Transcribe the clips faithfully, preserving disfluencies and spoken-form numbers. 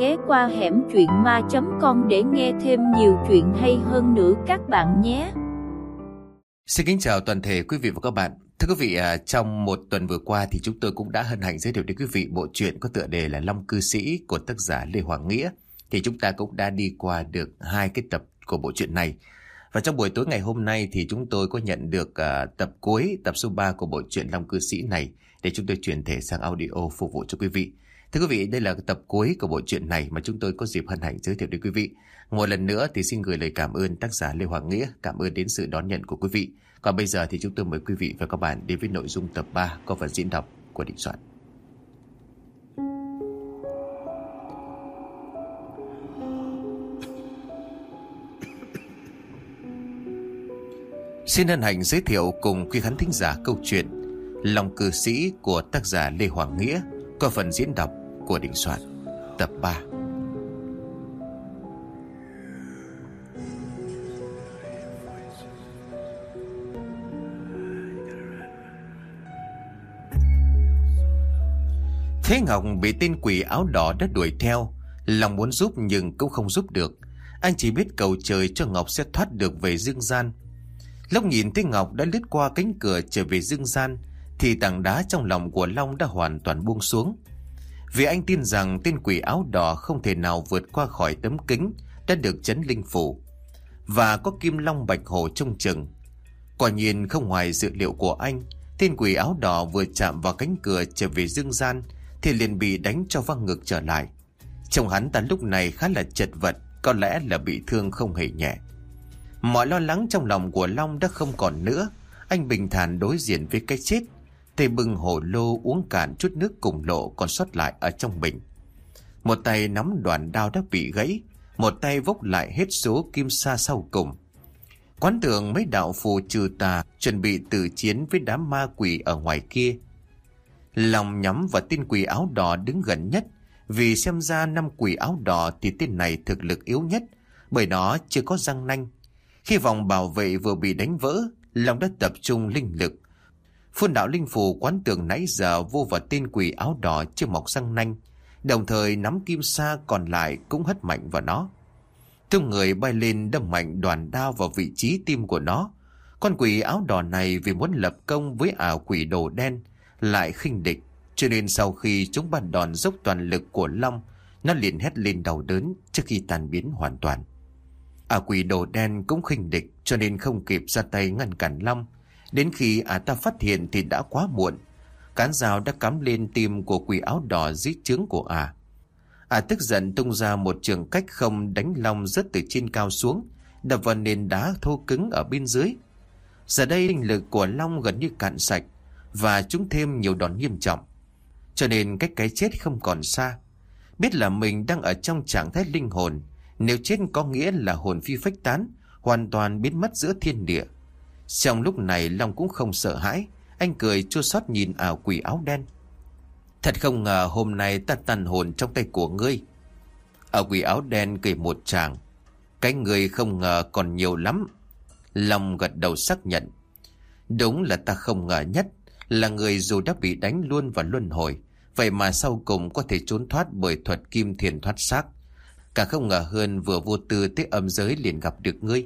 ghé qua hẻm truyện ma chấm com để nghe thêm nhiều chuyện hay hơn nữa các bạn nhé. Xin kính chào toàn thể quý vị và các bạn. Thưa quý vị, trong một tuần vừa qua thì chúng tôi cũng đã hân hạnh giới thiệu đến quý vị bộ truyện có tựa đề là Long Cư Sĩ của tác giả Lê Hoàng Nghĩa. Thì chúng ta cũng đã đi qua được hai cái tập của bộ truyện này. Và trong buổi tối ngày hôm nay thì chúng tôi có nhận được uh, tập cuối, tập số ba của bộ truyện Long Cư Sĩ này để chúng tôi chuyển thể sang audio phục vụ cho quý vị. Thưa quý vị, đây là tập cuối của bộ truyện này mà chúng tôi có dịp hân hạnh giới thiệu đến quý vị. Một lần nữa thì xin gửi lời cảm ơn tác giả Lê Hoàng Nghĩa, cảm ơn đến sự đón nhận của quý vị. Còn bây giờ thì chúng tôi mời quý vị và các bạn đến với nội dung tập ba có phần diễn đọc của Đình Soạn. Xin hân hạnh giới thiệu cùng quý khán thính giả câu chuyện Long Cư Sĩ của tác giả Lê Hoàng Nghĩa có phần diễn đọc của Đình Soạn, tập ba. Thế Ngọc bị tên quỷ áo đỏ đã đuổi theo, lòng muốn giúp nhưng cũng không giúp được. Anh chỉ biết cầu trời cho Ngọc sẽ thoát được về dương gian. Lúc nhìn thấy Ngọc đã lướt qua cánh cửa trở về dương gian thì tảng đá trong lòng của Long đã hoàn toàn buông xuống. Vì anh tin rằng tên quỷ áo đỏ không thể nào vượt qua khỏi tấm kính đã được trấn linh phủ và có kim long bạch hổ trông chừng. Quả nhiên không ngoài dự liệu của anh, tên quỷ áo đỏ vừa chạm vào cánh cửa trở về dương gian thì liền bị đánh cho văng ngược trở lại. Trông hắn ta lúc này khá là chật vật, có lẽ là bị thương không hề nhẹ. Mọi lo lắng trong lòng của Long đã không còn nữa. Anh bình thản đối diện với cái chết. Tay bưng hồ lô uống cạn chút nước cùng lộ còn sót lại ở trong bình. Một tay nắm đoạn đao đã bị gãy, một tay vốc lại hết số kim sa sau cùng. Quán tưởng mấy đạo phù trừ tà chuẩn bị tử chiến với đám ma quỷ ở ngoài kia. Lòng nhắm vào tên quỷ áo đỏ đứng gần nhất, vì xem ra năm quỷ áo đỏ thì tên này thực lực yếu nhất, bởi nó chưa có răng nanh. Khi vòng bảo vệ vừa bị đánh vỡ, Long đã tập trung linh lực. Phun đạo linh phù quán tưởng nãy giờ vô vào tên quỷ áo đỏ chưa mọc răng nanh, đồng thời nắm kim sa còn lại cũng hất mạnh vào nó. Tung người bay lên đâm mạnh đoàn đao vào vị trí tim của nó. Con quỷ áo đỏ này vì muốn lập công với ảo quỷ đồ đen lại khinh địch, cho nên sau khi chúng ban đòn dốc toàn lực của Long, nó liền hét lên đau đớn trước khi tan biến hoàn toàn. Ả quỷ đồ đen cũng khinh địch, cho nên không kịp ra tay ngăn cản Long. Đến khi ả ta phát hiện thì đã quá muộn. Cán dao đã cắm lên tim của quỷ áo đỏ dưới trướng của ả. Ả tức giận tung ra một trường cách không đánh Long rớt từ trên cao xuống, đập vào nền đá thô cứng ở bên dưới. Giờ đây linh lực của Long gần như cạn sạch và trúng thêm nhiều đòn nghiêm trọng, cho nên cách cái chết không còn xa. Biết là mình đang ở trong trạng thái linh hồn, nếu chết có nghĩa là hồn phi phách tán, hoàn toàn biến mất giữa thiên địa. Trong lúc này Long cũng không sợ hãi, anh cười chua xót nhìn ảo quỷ áo đen. Thật không ngờ hôm nay ta tàn hồn trong tay của ngươi. Ảo quỷ áo đen cười một tràng. Cái người không ngờ còn nhiều lắm. Long gật đầu xác nhận. Đúng là ta không ngờ nhất là người dù đã bị đánh luôn vào luân hồi, vậy mà sau cùng có thể trốn thoát bởi thuật kim thiền thoát xác. Cả không ngờ hơn vừa vô tư tới âm giới liền gặp được ngươi.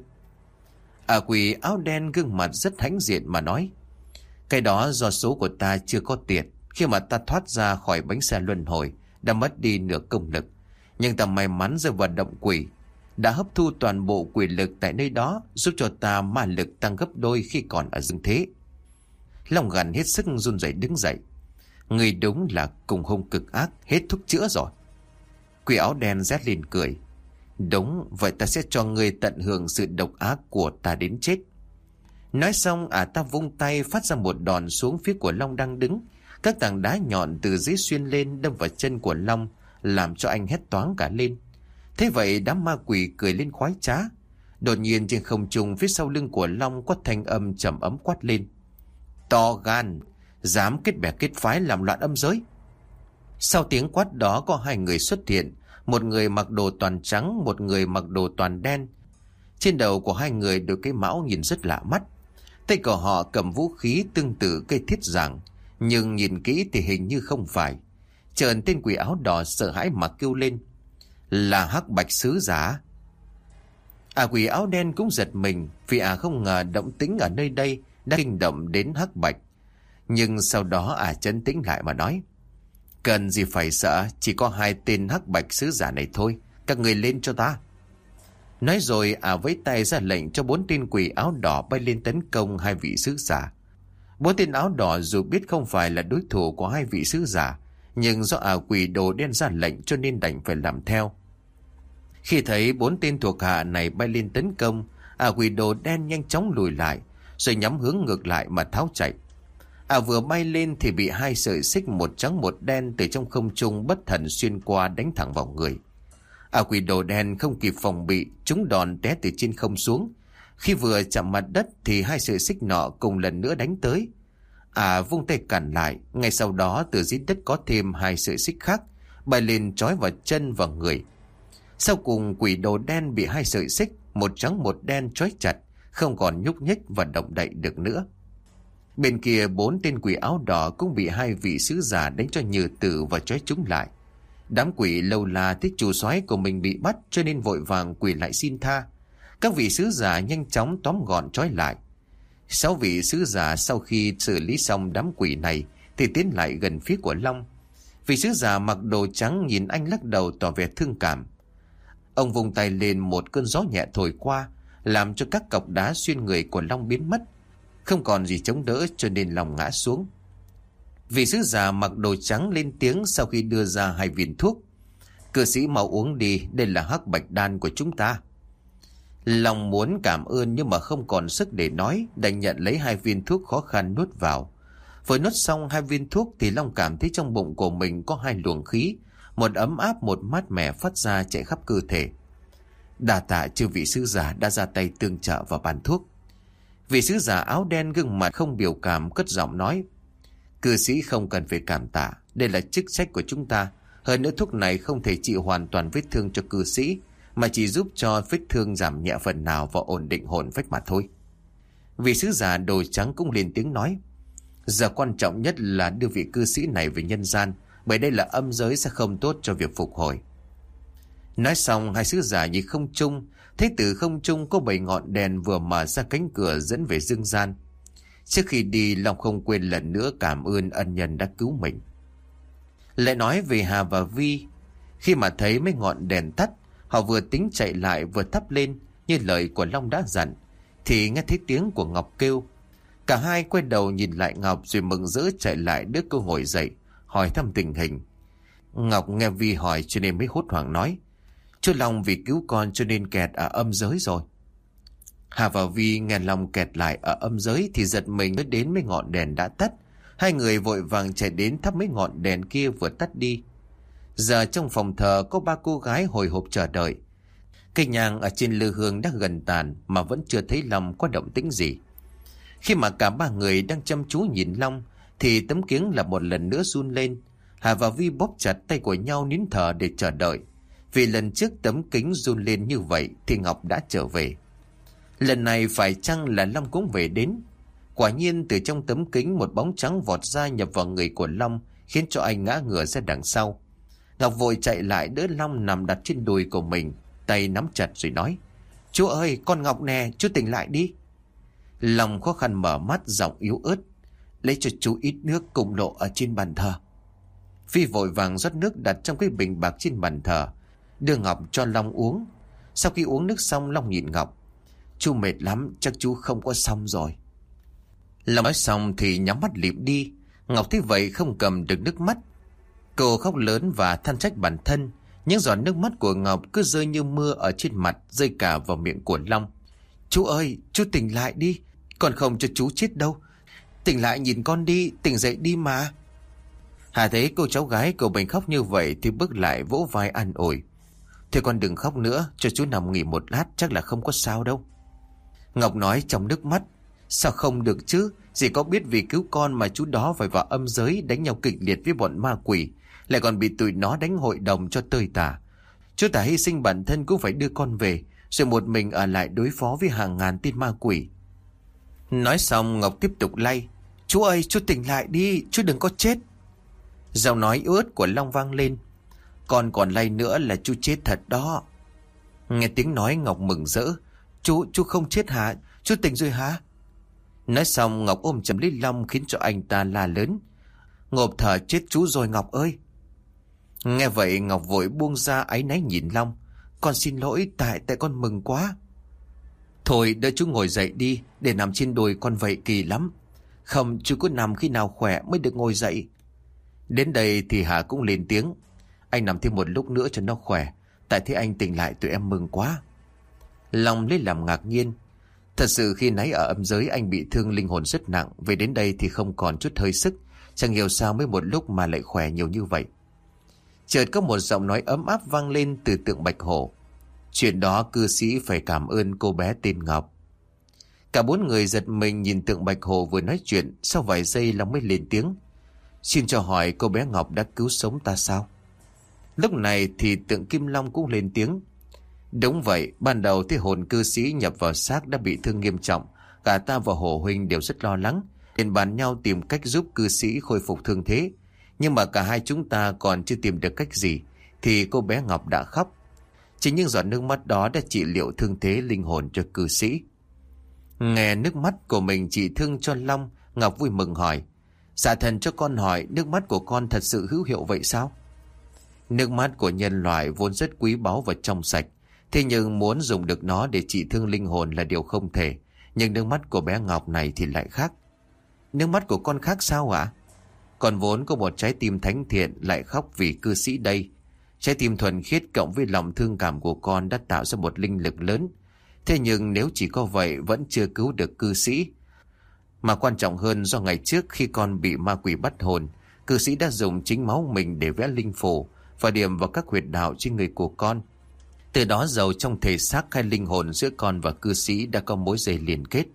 Ả quỷ áo đen gương mặt rất hãnh diện mà nói. Cái đó do số của ta chưa có tiền. Khi mà ta thoát ra khỏi bánh xe luân hồi đã mất đi nửa công lực, nhưng ta may mắn rơi vào động quỷ, đã hấp thu toàn bộ quỷ lực tại nơi đó, giúp cho ta ma lực tăng gấp đôi khi còn ở dương thế. Long gằn hết sức run rẩy đứng dậy. Ngươi đúng là cùng hung cực ác, hết thuốc chữa rồi. Quỷ áo đen rét lên cười. Đúng, vậy ta sẽ cho ngươi tận hưởng sự độc ác của ta đến chết. Nói xong ả ta vung tay phát ra một đòn xuống phía của Long đang đứng. Các tảng đá nhọn từ dưới xuyên lên đâm vào chân của Long, làm cho anh hét toáng cả lên. Thế vậy đám ma quỷ cười lên khoái trá. Đột nhiên trên không trung phía sau lưng của Long có thanh âm trầm ấm quát lên. To gan, dám kết bè kết phái làm loạn âm giới. Sau tiếng quát đó có hai người xuất hiện, một người mặc đồ toàn trắng, một người mặc đồ toàn đen. Trên đầu của hai người đội cái mão nhìn rất lạ mắt. Tay của họ cầm vũ khí tương tự cây thiết giảng, nhưng nhìn kỹ thì hình như không phải. Chợt tên quỷ áo đỏ sợ hãi mà kêu lên. Là hắc bạch sứ giả. À quỷ áo đen cũng giật mình, vì à không ngờ động tĩnh ở nơi đây đã kinh động đến hắc bạch. Nhưng sau đó à trấn tĩnh lại mà nói: Cần gì phải sợ, chỉ có hai tên hắc bạch sứ giả này thôi, các người lên cho ta. Nói rồi à với tay ra lệnh cho bốn tên quỷ áo đỏ bay lên tấn công hai vị sứ giả. Bốn tên áo đỏ dù biết không phải là đối thủ của hai vị sứ giả, nhưng do à quỷ đồ đen ra lệnh cho nên đành phải làm theo. Khi thấy bốn tên thuộc hạ này bay lên tấn công, à quỷ đồ đen nhanh chóng lùi lại, rồi nhắm hướng ngược lại mà tháo chạy. À vừa bay lên thì bị hai sợi xích một trắng một đen từ trong không trung bất thần xuyên qua đánh thẳng vào người. À quỷ đồ đen không kịp phòng bị, trúng đòn té từ trên không xuống. Khi vừa chạm mặt đất thì hai sợi xích nọ cùng lần nữa đánh tới. À vung tay cản lại, ngay sau đó từ dưới đất có thêm hai sợi xích khác bay lên trói vào chân và người. Sau cùng quỷ đồ đen bị hai sợi xích, một trắng một đen trói chặt, không còn nhúc nhích và động đậy được nữa. Bên kia bốn tên quỷ áo đỏ cũng bị hai vị sứ giả đánh cho nhừ tử và trói chúng lại. Đám quỷ lâu la thích chủ soái của mình bị bắt cho nên vội vàng quỳ lại xin tha. Các vị sứ giả nhanh chóng tóm gọn trói lại. Sáu vị sứ giả sau khi xử lý xong đám quỷ này thì tiến lại gần phía của Long. Vị sứ giả mặc đồ trắng nhìn anh lắc đầu tỏ vẻ thương cảm. Ông vùng tay lên, một cơn gió nhẹ thổi qua, làm cho các cọc đá xuyên người của Long biến mất. Không còn gì chống đỡ cho nên Long ngã xuống. Vị sứ giả mặc đồ trắng lên tiếng sau khi đưa ra hai viên thuốc: Cư sĩ mau uống đi, đây là hắc bạch đan của chúng ta. Long muốn cảm ơn nhưng mà không còn sức để nói, đành nhận lấy hai viên thuốc khó khăn nuốt vào. Vừa nuốt xong hai viên thuốc thì Long cảm thấy trong bụng của mình có hai luồng khí, một ấm áp một mát mẻ phát ra chạy khắp cơ thể. Đa tạ chư vị sứ giả đã ra tay tương trợ và bàn thuốc. Vị sứ giả áo đen gương mặt không biểu cảm cất giọng nói: Cư sĩ không cần phải cảm tạ, đây là chức trách của chúng ta. Hơn nữa thuốc này không thể trị hoàn toàn vết thương cho cư sĩ, mà chỉ giúp cho vết thương giảm nhẹ phần nào và ổn định hồn phách mà thôi. Vị sứ giả đồ trắng cũng lên tiếng nói: Giờ quan trọng nhất là đưa vị cư sĩ này về nhân gian, bởi đây là âm giới sẽ không tốt cho việc phục hồi. Nói xong hai sứ giả nhìn không trung, thấy từ không trung có bảy ngọn đèn vừa mở ra cánh cửa dẫn về dương gian. Trước khi đi, Long không quên lần nữa cảm ơn ân nhân đã cứu mình. Lại nói về Hà và Vi. Khi mà thấy mấy ngọn đèn tắt, họ vừa tính chạy lại vừa thắp lên như lời của Long đã dặn, thì nghe thấy tiếng của Ngọc kêu. Cả hai quay đầu nhìn lại Ngọc rồi mừng rỡ chạy lại đỡ cô ngồi dậy, hỏi thăm tình hình. Ngọc nghe Vi hỏi cho nên mới hốt hoảng nói: Chú Long vì cứu con cho nên kẹt ở âm giới rồi. Hà và Vi nghe Long kẹt lại ở âm giới thì giật mình mới đến mấy ngọn đèn đã tắt. Hai người vội vàng chạy đến thắp mấy ngọn đèn kia vừa tắt đi. Giờ trong phòng thờ có ba cô gái hồi hộp chờ đợi. Cây nhang ở trên lư hương đã gần tàn mà vẫn chưa thấy Long có động tĩnh gì. Khi mà cả ba người đang chăm chú nhìn Long thì tấm kiếng là một lần nữa run lên. Hà và Vi bóp chặt tay của nhau nín thở để chờ đợi. Vì lần trước tấm kính run lên như vậy thì Ngọc đã trở về. Lần này phải chăng là Long cũng về đến? Quả nhiên từ trong tấm kính một bóng trắng vọt ra nhập vào người của Long, khiến cho anh ngã ngửa ra đằng sau. Ngọc vội chạy lại đỡ Long nằm đặt trên đùi của mình, tay nắm chặt rồi nói: Chú ơi, con Ngọc nè, chú tỉnh lại đi. Long khó khăn mở mắt, giọng yếu ớt: Lấy cho chú ít nước cùng lộ ở trên bàn thờ. Phi vội vàng rót nước đặt trong cái bình bạc trên bàn thờ, đưa Ngọc cho Long uống. Sau khi uống nước xong, Long nhìn Ngọc: Chú mệt lắm, chắc chú không có xong rồi. Long nói xong thì nhắm mắt lịm đi. Ngọc thấy vậy không cầm được nước mắt. Cô khóc lớn và than trách bản thân. Những giọt nước mắt của Ngọc cứ rơi như mưa ở trên mặt, rơi cả vào miệng của Long. Chú ơi, chú tỉnh lại đi, còn không cho chú chết đâu. Tỉnh lại nhìn con đi, tỉnh dậy đi mà. Hà thấy cô cháu gái của mình khóc như vậy thì bước lại vỗ vai an ủi: Thôi con đừng khóc nữa, cho chú nằm nghỉ một lát, chắc là không có sao đâu. Ngọc nói trong nước mắt: Sao không được chứ, dì có biết vì cứu con mà chú đó phải vào âm giới đánh nhau kịch liệt với bọn ma quỷ, lại còn bị tụi nó đánh hội đồng cho tơi tả. Chú ta hy sinh bản thân cũng phải đưa con về, rồi một mình ở lại đối phó với hàng ngàn tên ma quỷ. Nói xong Ngọc tiếp tục lay: Chú ơi, chú tỉnh lại đi, chú đừng có chết. Giọng nói ướt của Long vang lên: Con còn lay nữa là chú chết thật đó. Nghe tiếng nói Ngọc mừng rỡ. Chú, chú không chết hả? Chú tỉnh rồi hả? Nói xong Ngọc ôm chầm lấy Long khiến cho anh ta la lớn. Ngộp thở, chết chú rồi Ngọc ơi. Nghe vậy Ngọc vội buông ra áy náy nhìn Long. Con xin lỗi, tại tại con mừng quá. Thôi đợi chú ngồi dậy đi, để nằm trên đùi con vậy kỳ lắm. Không, chú cứ nằm khi nào khỏe mới được ngồi dậy. Đến đây thì Hà cũng lên tiếng. Anh nằm thêm một lúc nữa cho nó khỏe. Tại thế anh tỉnh lại tụi em mừng quá. Long lấy làm ngạc nhiên. Thật sự khi nãy ở âm giới anh bị thương linh hồn rất nặng. Về đến đây thì không còn chút hơi sức. Chẳng hiểu sao mới một lúc mà lại khỏe nhiều như vậy. Chợt có một giọng nói ấm áp vang lên từ tượng Bạch Hổ. Chuyện đó cư sĩ phải cảm ơn cô bé tên Ngọc. Cả bốn người giật mình nhìn tượng Bạch Hổ vừa nói chuyện. Sau vài giây Long mới lên tiếng. Xin cho hỏi cô bé Ngọc đã cứu sống ta sao? Lúc này thì tượng Kim Long cũng lên tiếng. Đúng vậy, ban đầu thì hồn cư sĩ nhập vào xác đã bị thương nghiêm trọng. Cả ta và Hổ huynh đều rất lo lắng, liền bàn nhau tìm cách giúp cư sĩ khôi phục thương thế. Nhưng mà cả hai chúng ta còn chưa tìm được cách gì thì cô bé Ngọc đã khóc. Chính những giọt nước mắt đó đã trị liệu thương thế linh hồn cho cư sĩ. Nghe nước mắt của mình trị thương cho Long, Ngọc vui mừng hỏi. Dạ thần cho con hỏi, nước mắt của con thật sự hữu hiệu vậy sao? Nước mắt của nhân loại vốn rất quý báu và trong sạch. Thế nhưng muốn dùng được nó để trị thương linh hồn là điều không thể. Nhưng nước mắt của bé Ngọc này thì lại khác. Nước mắt của con khác sao ạ? Con vốn có một trái tim thánh thiện lại khóc vì cư sĩ đây. Trái tim thuần khiết cộng với lòng thương cảm của con đã tạo ra một linh lực lớn. Thế nhưng nếu chỉ có vậy vẫn chưa cứu được cư sĩ. Mà quan trọng hơn do ngày trước khi con bị ma quỷ bắt hồn, cư sĩ đã dùng chính máu mình để vẽ linh phù và điểm vào các huyệt đạo trên người của con. Từ đó dầu trong thể xác hay linh hồn giữa con và cư sĩ đã có mối dây liên kết.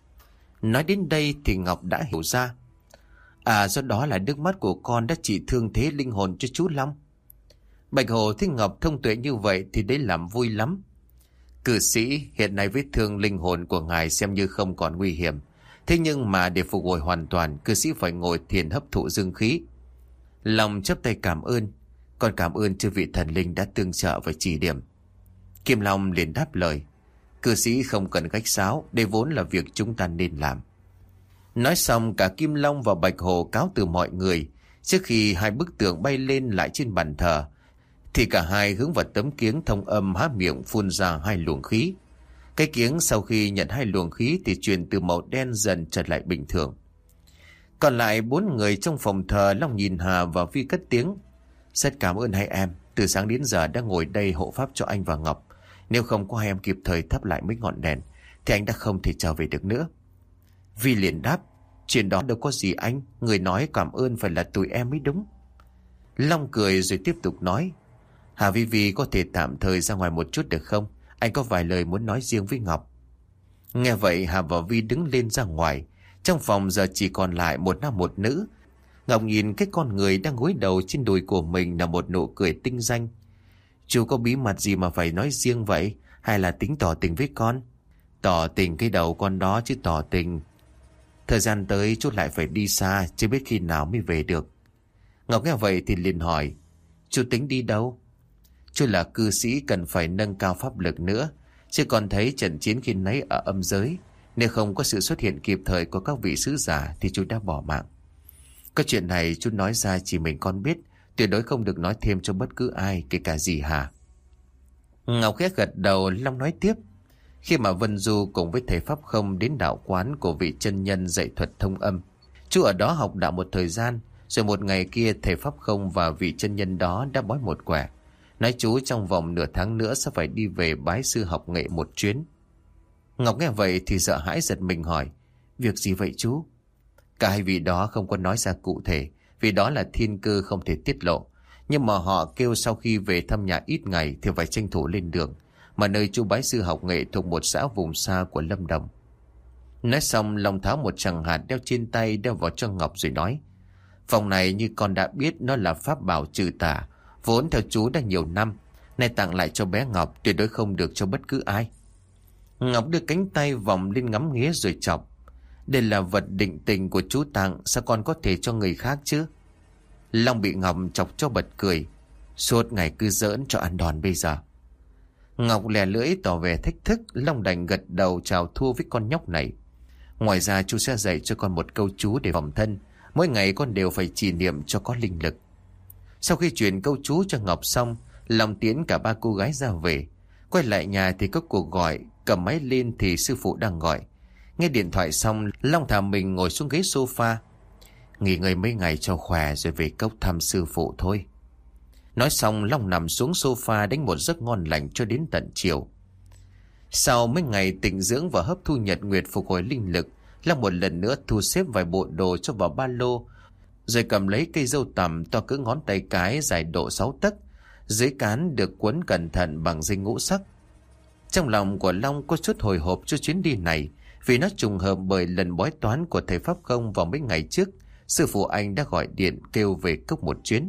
Nói đến đây thì Ngọc đã hiểu ra. À, do đó là nước mắt của con đã trị thương thế linh hồn cho chú Long. Bạch Hổ thấy Ngọc thông tuệ như vậy thì đấy làm vui lắm. Cư sĩ, hiện nay vết thương linh hồn của ngài xem như không còn nguy hiểm. Thế nhưng mà để phục hồi hoàn toàn, cư sĩ phải ngồi thiền hấp thụ dương khí. Long chắp tay cảm ơn. Con cảm ơn chư vị thần linh đã tương trợ và chỉ điểm. Kim Long liền đáp lời. Cư sĩ không cần khách sáo, đây vốn là việc chúng ta nên làm. Nói xong cả Kim Long và Bạch Hổ cáo từ mọi người. Trước khi hai bức tượng bay lên lại trên bàn thờ, thì cả hai hướng vào tấm kiếng thông âm há miệng phun ra hai luồng khí. Cái kiếng sau khi nhận hai luồng khí thì chuyển từ màu đen dần trở lại bình thường. Còn lại bốn người trong phòng thờ, Long nhìn Hà và Vi cất tiếng. Rất cảm ơn hai em, từ sáng đến giờ đã ngồi đây hộ pháp cho anh và Ngọc. Nếu không có hai em kịp thời thắp lại mấy ngọn đèn thì anh đã không thể trở về được nữa. Vi liền đáp. Chuyện đó đâu có gì anh, người nói cảm ơn phải là tụi em mới đúng. Long cười rồi tiếp tục nói. Hà Vi Vi có thể tạm thời ra ngoài một chút được không? Anh có vài lời muốn nói riêng với Ngọc. Nghe vậy Hà và Vi đứng lên ra ngoài. Trong phòng giờ chỉ còn lại một nam một nữ. Ngọc nhìn cái con người đang gối đầu trên đùi của mình là một nụ cười tinh danh. Chú có bí mật gì mà phải nói riêng vậy? Hay là tính tỏ tình với con? Tỏ tình cái đầu con đó chứ tỏ tình. Thời gian tới chú lại phải đi xa, chưa biết khi nào mới về được. Ngọc nghe vậy thì liền hỏi. Chú tính đi đâu? Chú là cư sĩ cần phải nâng cao pháp lực nữa. Chứ còn thấy trận chiến khi nãy ở âm giới, nếu không có sự xuất hiện kịp thời của các vị sứ giả thì chú đã bỏ mạng. Có chuyện này chú nói ra chỉ mình con biết, tuyệt đối không được nói thêm cho bất cứ ai, kể cả dì Hà. Ngọc khẽ gật đầu. Long nói tiếp. Khi mà Vân Du cùng với thầy Pháp Không đến đạo quán của vị chân nhân dạy thuật thông âm, chú ở đó học đạo một thời gian. Rồi một ngày kia thầy Pháp Không và vị chân nhân đó đã bói một quẻ, nói chú trong vòng nửa tháng nữa sẽ phải đi về bái sư học nghệ một chuyến. Ngọc nghe vậy thì sợ hãi giật mình hỏi. Việc gì vậy chú? Cả hai vị đó không có nói ra cụ thể, vì đó là thiên cơ không thể tiết lộ. Nhưng mà họ kêu sau khi về thăm nhà ít ngày thì phải tranh thủ lên đường, mà nơi chú bái sư học nghệ thuộc một xã vùng xa của Lâm Đồng. Nói xong Long tháo một tràng hạt đeo trên tay đeo vào cho Ngọc rồi nói. Phòng này như con đã biết nó là pháp bảo trừ tà, vốn theo chú đã nhiều năm, nay tặng lại cho bé Ngọc, tuyệt đối không được cho bất cứ ai. Ngọc đưa cánh tay vòng lên ngắm nghía rồi chọc. Đây là vật định tình của chú tặng, sao con có thể cho người khác chứ? Long bị Ngọc chọc cho bật cười. Suốt ngày cứ giỡn cho ăn đòn bây giờ. Ngọc lè lưỡi tỏ vẻ thách thức. Long đành gật đầu chào thua với con nhóc này. Ngoài ra chú sẽ dạy cho con một câu chú để phòng thân. Mỗi ngày con đều phải trì niệm cho có linh lực. Sau khi truyền câu chú cho Ngọc xong, Long tiễn cả ba cô gái ra về. Quay lại nhà thì có cuộc gọi. Cầm máy lên thì sư phụ đang gọi. Nghe điện thoại xong, Long thả mình ngồi xuống ghế sofa. Nghỉ ngơi mấy ngày cho khỏe rồi về cốc thăm sư phụ thôi. Nói xong, Long nằm xuống sofa đánh một giấc ngon lành cho đến tận chiều. Sau mấy ngày tĩnh dưỡng và hấp thu nhật nguyệt phục hồi linh lực, Long một lần nữa thu xếp vài bộ đồ cho vào ba lô, rồi cầm lấy cây dâu tằm to cỡ ngón tay cái dài độ sáu tấc, dưới cán được quấn cẩn thận bằng dây ngũ sắc. Trong lòng của Long có chút hồi hộp cho chuyến đi này, vì nó trùng hợp bởi lần bói toán của thầy Pháp Không vào mấy ngày trước, sư phụ anh đã gọi điện kêu về cốc một chuyến.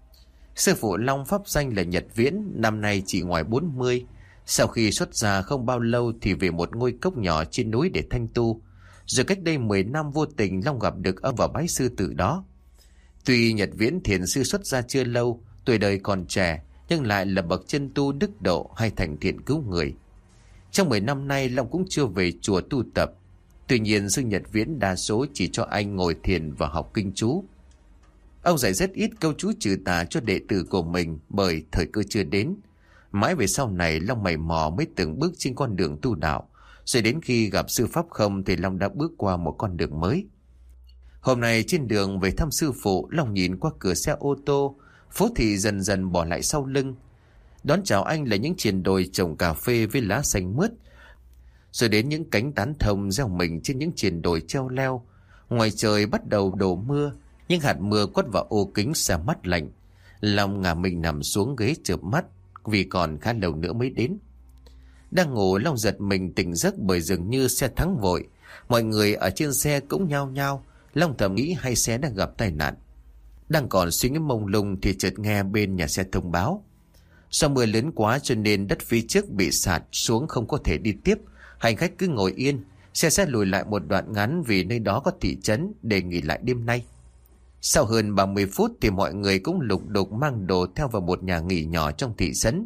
Sư phụ Long pháp danh là Nhật Viễn, năm nay chỉ ngoài bốn mươi. Sau khi xuất gia không bao lâu thì về một ngôi cốc nhỏ trên núi để thanh tu. Rồi cách đây mười năm vô tình Long gặp được ông và bái sư tử đó. Tuy Nhật Viễn thiền sư xuất gia chưa lâu, tuổi đời còn trẻ, nhưng lại là bậc chân tu đức độ hay thành thiện cứu người. Trong mười năm nay Long cũng chưa về chùa tu tập. Tuy nhiên sư Nhật Viễn đa số chỉ cho anh ngồi thiền và học kinh chú. Ông dạy rất ít câu chú trừ tà cho đệ tử của mình bởi thời cơ chưa đến. Mãi về sau này Long mày mò mới từng bước trên con đường tu đạo. Rồi đến khi gặp sư Pháp Không thì Long đã bước qua một con đường mới. Hôm nay trên đường về thăm sư phụ, Long nhìn qua cửa xe ô tô, phố thị dần dần bỏ lại sau lưng. Đón chào anh là những triền đồi trồng cà phê với lá xanh mướt. Rồi đến những cánh tán thông gieo mình trên những triền đồi treo leo. Ngoài trời bắt đầu đổ mưa, những hạt mưa quất vào ô kính xa mắt lạnh. Long ngả mình nằm xuống ghế chợp mắt vì còn khá lâu nữa mới đến. Đang ngủ, Long giật mình tỉnh giấc bởi dường như xe thắng vội. Mọi người ở trên xe cũng nhao nhao. Long thầm nghĩ hay xe đang gặp tai nạn. Đang còn suy nghĩ mông lung thì chợt nghe bên nhà xe thông báo. Do mưa lớn quá cho nên đất phía trước bị sạt xuống không có thể đi tiếp. Hành khách cứ ngồi yên. Xe sẽ lùi lại một đoạn ngắn vì nơi đó có thị trấn để nghỉ lại đêm nay. Sau hơn ba mươi phút thì mọi người cũng lục đục mang đồ theo vào một nhà nghỉ nhỏ trong thị trấn.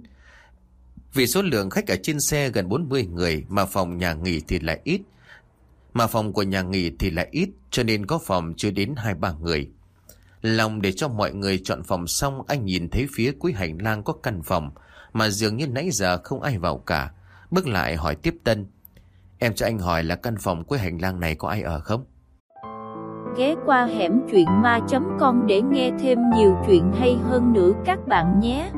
Vì số lượng khách ở trên xe gần bốn mươi người mà phòng nhà nghỉ thì lại ít. Mà phòng của nhà nghỉ thì lại ít cho nên có phòng chưa đến hai ba người. Lòng để cho mọi người chọn phòng xong, anh nhìn thấy phía cuối hành lang có căn phòng mà dường như nãy giờ không ai vào cả. Bước lại hỏi tiếp tân. Em cho anh hỏi là căn phòng cuối hành lang này có ai ở không? Ghé qua hẻm truyện ma chấm com để nghe thêm nhiều chuyện hay hơn nữa các bạn nhé.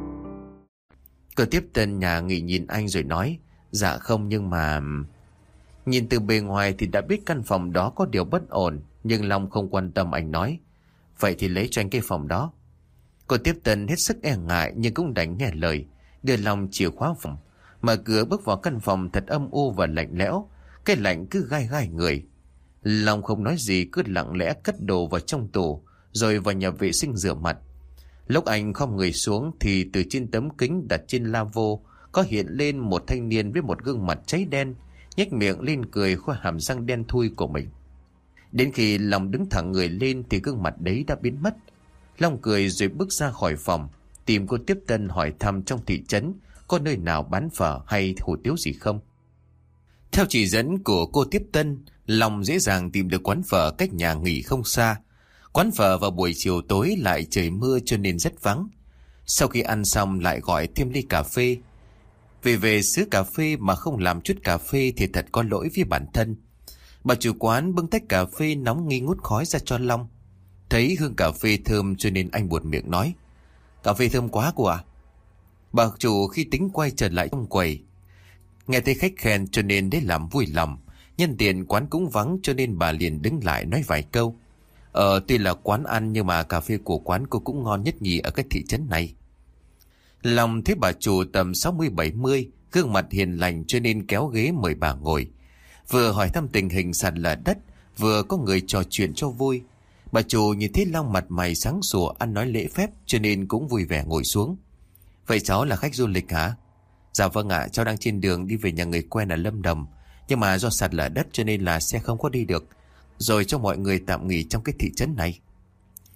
Cô tiếp tân nhà nghỉ nhìn anh rồi nói. Dạ không, nhưng mà... Nhìn từ bề ngoài thì đã biết căn phòng đó có điều bất ổn, nhưng Long không quan tâm, anh nói. Vậy thì lấy cho anh cái phòng đó. Cô tiếp tân hết sức e ngại nhưng cũng đành nghe lời, đưa Long chìa khóa phòng. Mở cửa bước vào căn phòng thật âm u và lạnh lẽo, cái lạnh cứ gai gai người. Long không nói gì, cứ lặng lẽ cất đồ vào trong tủ, rồi vào nhà vệ sinh rửa mặt. Lúc anh khom người xuống thì từ trên tấm kính đặt trên lavabo có hiện lên một thanh niên với một gương mặt cháy đen, nhếch miệng lên cười khoe hàm răng đen thui của mình. Đến khi Long đứng thẳng người lên thì gương mặt đấy đã biến mất. Long cười rồi bước ra khỏi phòng, tìm cô tiếp tân hỏi thăm trong thị trấn có nơi nào bán phở hay hủ tiếu gì không. Theo chỉ dẫn của cô tiếp tân, Long dễ dàng tìm được quán phở cách nhà nghỉ không xa. Quán phở vào buổi chiều tối lại trời mưa cho nên rất vắng. Sau khi ăn xong lại gọi thêm ly cà phê. Về về xứ cà phê mà không làm chút cà phê thì thật có lỗi với bản thân. Bà chủ quán bưng tách cà phê nóng nghi ngút khói ra cho Long. Thấy hương cà phê thơm cho nên anh buột miệng nói. Cà phê thơm quá cô à? Bà chủ khi tính quay trở lại trong quầy, nghe thấy khách khen cho nên để làm vui lòng. Nhân tiện quán cũng vắng cho nên bà liền đứng lại nói vài câu. Ờ tuy là quán ăn nhưng mà cà phê của quán cô cũng ngon nhất nhì ở cái thị trấn này. Long thấy bà chủ tầm sáu mươi bảy mươi, gương mặt hiền lành cho nên kéo ghế mời bà ngồi. Vừa hỏi thăm tình hình sạt lở đất, vừa có người trò chuyện cho vui. Bà chủ nhìn thấy Long mặt mày sáng sủa, ăn nói lễ phép cho nên cũng vui vẻ ngồi xuống. Vậy cháu là khách du lịch hả? Dạ vâng ạ, cháu đang trên đường đi về nhà người quen ở Lâm Đồng. Nhưng mà do sạt lở đất cho nên là xe không có đi được. Rồi cho mọi người tạm nghỉ trong cái thị trấn này.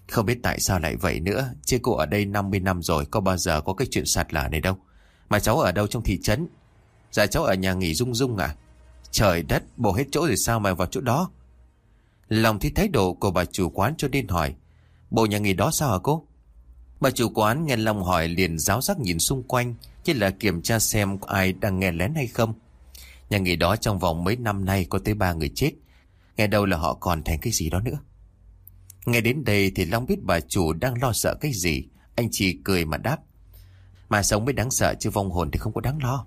Không biết tại sao lại vậy nữa, chứ cô ở đây năm mươi năm rồi, có bao giờ có cái chuyện sạt lở này đâu. Mà cháu ở đâu trong thị trấn? Dạ cháu ở nhà nghỉ Dung Dung à? Trời đất, bổ hết chỗ rồi sao mà vào chỗ đó? Lòng thấy thái độ của bà chủ quán cho nên hỏi, bộ nhà nghỉ đó sao hả cô? Bà chủ quán nghe Long hỏi liền ráo rác nhìn xung quanh, như là kiểm tra xem có ai đang nghe lén hay không. Nhà nghỉ đó trong vòng mấy năm nay có tới ba người chết. Nghe đâu là họ còn thành cái gì đó nữa. Nghe đến đây thì Long biết bà chủ đang lo sợ cái gì. Anh chỉ cười mà đáp, mà sống mới đáng sợ chứ vong hồn thì không có đáng lo.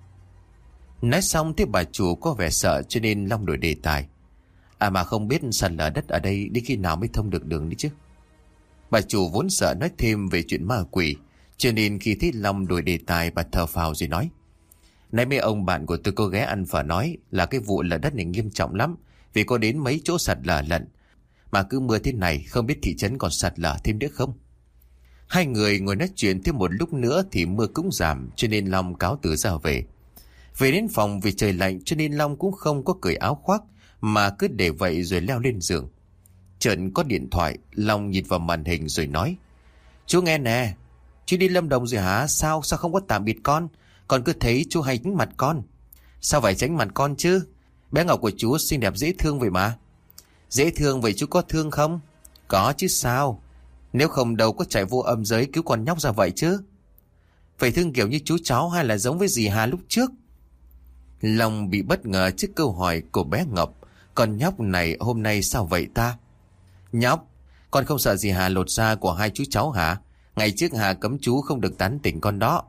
Nói xong thì bà chủ có vẻ sợ cho nên Long đổi đề tài. À mà không biết sạt lở đất ở đây đến khi nào mới thông được đường đi chứ? Bà chủ vốn sợ nói thêm về chuyện ma quỷ, cho nên khi thấy Long đổi đề tài, bà thở phào rồi nói, nãy mấy ông bạn của tôi có ghé ăn phở nói là cái vụ lở đất này nghiêm trọng lắm, vì có đến mấy chỗ sạt lở lận. Mà cứ mưa thế này không biết thị trấn còn sạt lở thêm nữa không? Hai người ngồi nói chuyện thêm một lúc nữa thì mưa cũng giảm, cho nên Long cáo từ ra về. Về đến phòng vì trời lạnh cho nên Long cũng không có cởi áo khoác, mà cứ để vậy rồi leo lên giường. Chợt có điện thoại, Long nhìn vào màn hình rồi nói, chú nghe nè, chú đi Lâm Đồng rồi hả? Sao sao không có tạm biệt con? Con cứ thấy chú hay tránh mặt con. Sao phải tránh mặt con chứ? Bé Ngọc của chú xinh đẹp dễ thương vậy mà. Dễ thương vậy chú có thương không? Có chứ sao? Nếu không đâu có chạy vô âm giới cứu con nhóc ra vậy chứ. Phải thương kiểu như chú cháu hay là giống với dì Hà lúc trước? Long bị bất ngờ trước câu hỏi của bé Ngọc. Con nhóc này hôm nay sao vậy ta? Nhóc, con không sợ dì Hà lột da của hai chú cháu hả? Ngày trước Hà cấm chú không được tán tỉnh con đó.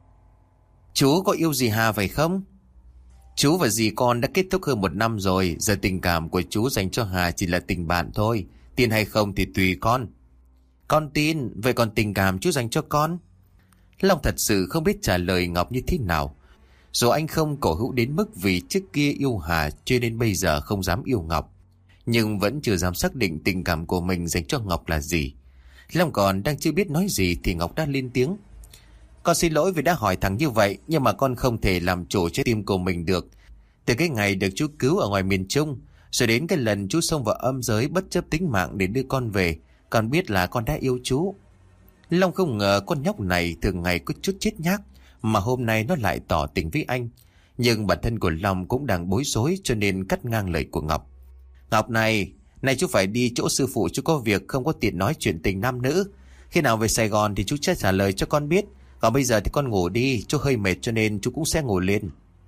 Chú có yêu dì Hà phải không? Chú và dì con đã kết thúc hơn một năm rồi. Giờ tình cảm của chú dành cho Hà chỉ là tình bạn thôi. Tin hay không thì tùy con. Con tin. Vậy còn tình cảm chú dành cho con? Long thật sự không biết trả lời Ngọc như thế nào. Dù anh không cổ hữu đến mức vì trước kia yêu Hà cho nên bây giờ không dám yêu Ngọc, nhưng vẫn chưa dám xác định tình cảm của mình dành cho Ngọc là gì. Long còn đang chưa biết nói gì thì Ngọc đã lên tiếng. Con xin lỗi vì đã hỏi thẳng như vậy, nhưng mà con không thể làm chủ trái tim của mình được. Từ cái ngày được chú cứu ở ngoài miền Trung, rồi đến cái lần chú xông vào âm giới bất chấp tính mạng để đưa con về, con biết là con đã yêu chú. Long không ngờ con nhóc này thường ngày có chút chết nhác, mà hôm nay nó lại tỏ tình với anh. Nhưng bản thân của Long cũng đang bối rối cho nên cắt ngang lời của Ngọc. Ngọc này, này chú phải đi chỗ sư phụ, chú có việc không có tiện nói chuyện tình nam nữ. Khi nào về Sài Gòn thì chú sẽ trả lời cho con biết. Còn bây giờ thì con ngủ đi, chú hơi mệt cho nên chú cũng sẽ ngủ lên.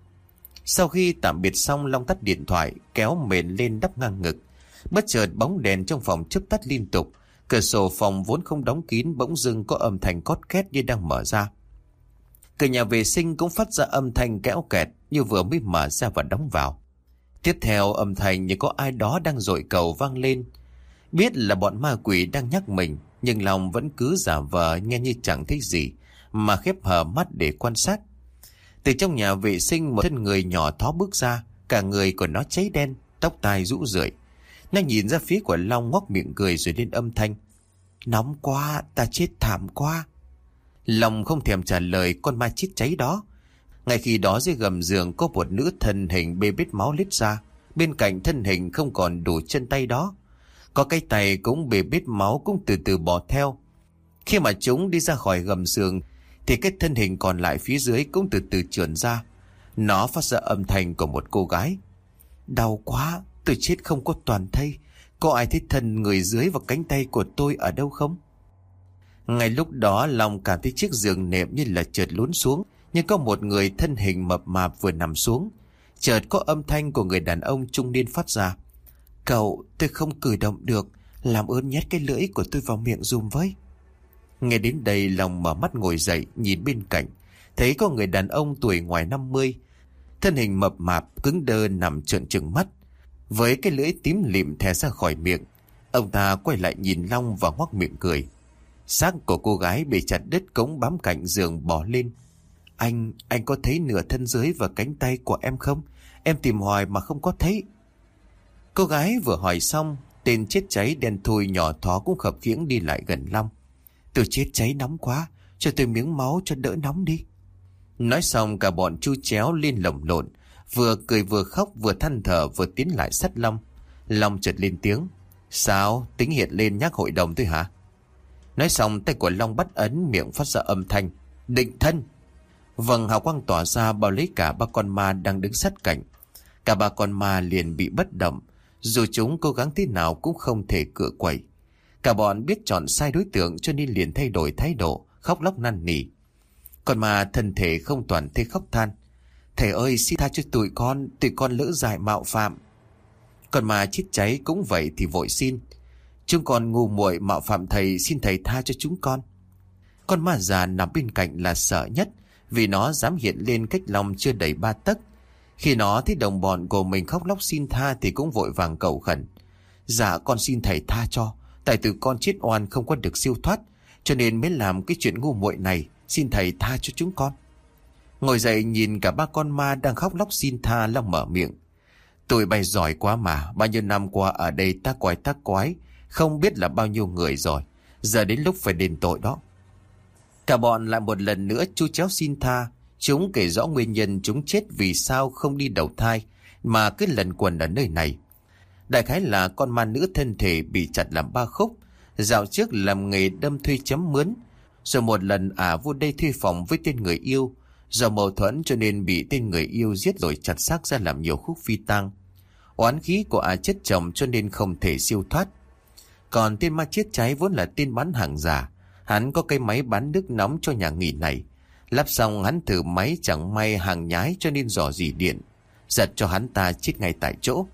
Sau khi tạm biệt xong, Long tắt điện thoại, kéo mền lên đắp ngang ngực. Bất chợt bóng đèn trong phòng chớp tắt liên tục. Cửa sổ phòng vốn không đóng kín bỗng dưng có âm thanh cót két như đang mở ra. Cửa nhà vệ sinh cũng phát ra âm thanh kéo kẹt như vừa mới mở ra và đóng vào. Tiếp theo âm thanh như có ai đó đang dội cầu vang lên. Biết là bọn ma quỷ đang nhắc mình, nhưng Long vẫn cứ giả vờ nghe như chẳng thấy gì, mà khép hờ mắt để quan sát. Từ trong nhà vệ sinh một thân người nhỏ thó bước ra, cả người của nó cháy đen, tóc tai rũ rượi. Nó nhìn ra phía của Long ngoác miệng cười rồi lên âm thanh. Nóng quá, ta chết thảm quá. Long không thèm trả lời con ma chết cháy đó. Ngay khi đó dưới gầm giường có một nữ thân hình bê bết máu lết ra. Bên cạnh thân hình không còn đủ chân tay đó, có cái tay cũng bê bết máu cũng từ từ bò theo. Khi mà chúng đi ra khỏi gầm giường thì cái thân hình còn lại phía dưới cũng từ từ trườn ra. Nó phát ra âm thanh của một cô gái. Đau quá, tôi chết không có toàn thây. Có ai thấy thân người dưới và cánh tay của tôi ở đâu không? Ngay lúc đó Long cảm thấy chiếc giường nệm như là chợt lún xuống, nhưng có một người thân hình mập mạp vừa nằm xuống. Chợt có âm thanh của người đàn ông trung niên phát ra. Cậu, tôi không cử động được, làm ơn nhét cái lưỡi của tôi vào miệng dùm với. Nghe đến đây Long mở mắt ngồi dậy nhìn bên cạnh, thấy có người đàn ông tuổi ngoài năm mươi, thân hình mập mạp cứng đơ nằm trợn trừng mắt, với cái lưỡi tím lịm thè ra khỏi miệng. Ông ta quay lại nhìn Long và ngoác miệng cười. Xác của cô gái bị chặt đứt cống bám cạnh giường bò lên. Anh, anh có thấy nửa thân dưới và cánh tay của em không? Em tìm hoài mà không có thấy. Cô gái vừa hỏi xong, tên chết cháy đen thui nhỏ thó cũng khập khiễng đi lại gần Long. Tôi chết cháy nóng quá, cho tôi miếng máu cho đỡ nóng đi. Nói xong cả bọn chu chéo lên lồng lộn, vừa cười vừa khóc vừa than thở vừa tiến lại sát Long. Long chợt lên tiếng. Sao, tính hiện lên nhắc hội đồng thôi hả? Nói xong tay của Long bắt ấn, miệng phát ra âm thanh định thân. Vầng hào quang tỏa ra bao lấy cả ba con ma đang đứng sát cạnh. Cả ba con ma liền bị bất động, dù chúng cố gắng thế nào cũng không thể cựa quậy. Cả bọn biết chọn sai đối tượng cho nên liền thay đổi thái độ, khóc lóc năn nỉ. Con ma thân thể không toàn thế khóc than: "Thầy ơi, xin tha cho tụi con, tụi con lỡ dại mạo phạm." Con ma chết cháy cũng vậy thì vội xin: "Chúng con ngu muội mạo phạm thầy, xin thầy tha cho chúng con." Con ma già nằm bên cạnh là sợ nhất, vì nó dám hiện lên cách Long chưa đầy ba tấc. Khi nó thấy đồng bọn của mình khóc lóc xin tha thì cũng vội vàng cầu khẩn: "Dạ con xin thầy tha cho, tại từ con chết oan không có được siêu thoát, cho nên mới làm cái chuyện ngu muội này, xin thầy tha cho chúng con." Ngồi dậy nhìn cả ba con ma đang khóc lóc xin tha, Long mở miệng: "Tụi bay giỏi quá mà, bao nhiêu năm qua ở đây ta quái ta quái, không biết là bao nhiêu người rồi, giờ đến lúc phải đền tội đó." Cả bọn lại một lần nữa chu chéo xin tha. Chúng kể rõ nguyên nhân chúng chết vì sao không đi đầu thai mà cứ lần quần ở nơi này. Đại khái là con ma nữ thân thể bị chặt làm ba khúc, dạo trước làm nghề đâm thuê chấm mướn, rồi một lần ả à vô đây thuê phòng với tên người yêu. Do mâu thuẫn cho nên bị tên người yêu giết rồi chặt xác ra làm nhiều khúc phi tang. Oán khí của ả à chết chồng cho nên không thể siêu thoát. Còn tên ma chết cháy vốn là tên bán hàng giả. Hắn có cái máy bán nước nóng cho nhà nghỉ này. Lắp xong hắn thử máy chẳng may hàng nhái cho nên dò dỉ điện, giật cho hắn ta chết ngay tại chỗ.